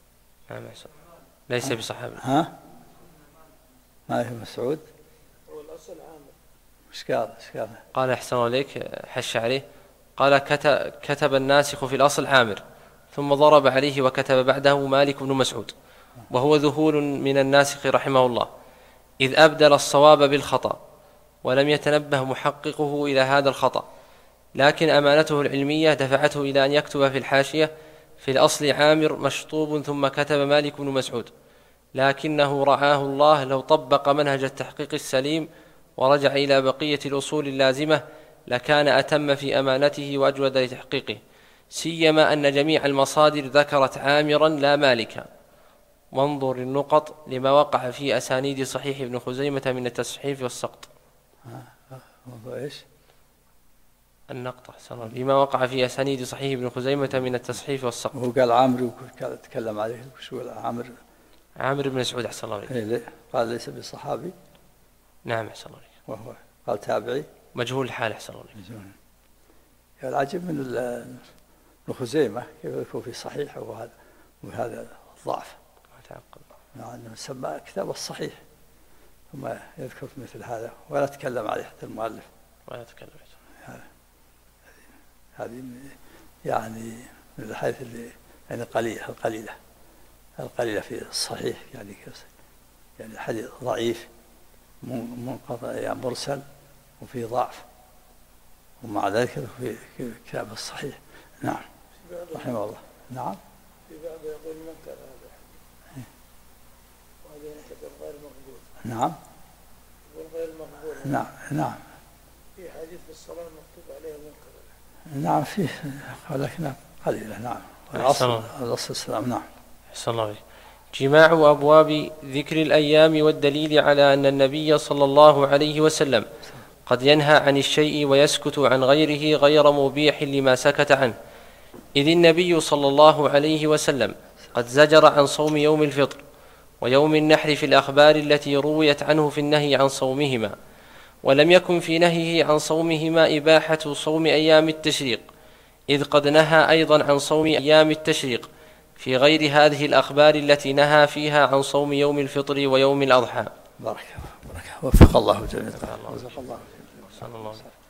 ليس بصحابي. ها؟ ما هي مسعود؟ هو الأصل عامر. ايش قال؟ قال أحسن عليك، حش عليه، قال كتب الناسخ في الأصل عامر، ثم ضرب عليه وكتب بعده مالك بن مسعود، وهو ذهول من الناسخ رحمه الله، إذ أبدل الصواب بالخطأ، ولم يتنبه محققه إلى هذا الخطأ، لكن أمانته العلمية دفعته إلى أن يكتب في الحاشية: في الأصل عامر مشطوب، ثم كتب مالك بن مسعود، لكنه رعاه الله لو طبق منهج التحقيق السليم ورجع إلى بقية الأصول اللازمة لكان أتم في أمانته وأجود لتحقيقه، سيما أن جميع المصادر ذكرت عامرا لا مالكا. وانظر النقط لما وقع في أسانيد صحيح ابن خزيمة من التصحيف والسقط. ايش؟ النقط لما وقع في أسانيد صحيح ابن خزيمة من التصحيف والسقط. هو قال عامر تكلم عليه، شو عامر بن مسعود أحسن الله عليك. قال ليس بصحابي. نعم أحسن الله عليك. وهو قال تابعي مجهول الحال أحسن الله عليك. العجب من ابن خزيمة كيف يكون في صحيح وهذا الضعف. يعني سمى كتاب الصحيح ثم يذكر مثل هذا ولا تكلم عليه حتى المؤلف ولا تكلم. هذه يعني من الحيث اللي يعني القليلة في الصحيح، يعني حديث ضعيف منقطع يعني مرسل وفي ضعف، ومع ذلك في كتاب الصحيح. نعم رحمه الله. نعم في بعض يقول منكر هذا وهذا يعتبر غير مقبول. نعم يقول غير مقبول. نعم في حديث في الصلاة مكتوب عليه منكر. نعم فيه ولكن قليلة. نعم الأصل السلام. نعم أحسن الله عليك. جماع أبواب ذكر الأيام والدليل على أن النبي صلى الله عليه وسلم قد ينهى عن الشيء ويسكت عن غيره غير مبيح لما سكت عنه، إذ النبي صلى الله عليه وسلم قد زجر عن صوم يوم الفطر ويوم النحر في الأخبار التي رويت عنه في النهي عن صومهما، ولم يكن في نهيه عن صومهما إباحة صوم أيام التشريق، إذ قد نهى أيضا عن صوم أيام التشريق في غير هذه الأخبار التي نهى فيها عن صوم يوم الفطر ويوم الأضحى. بارك وفق الله جميعا. الله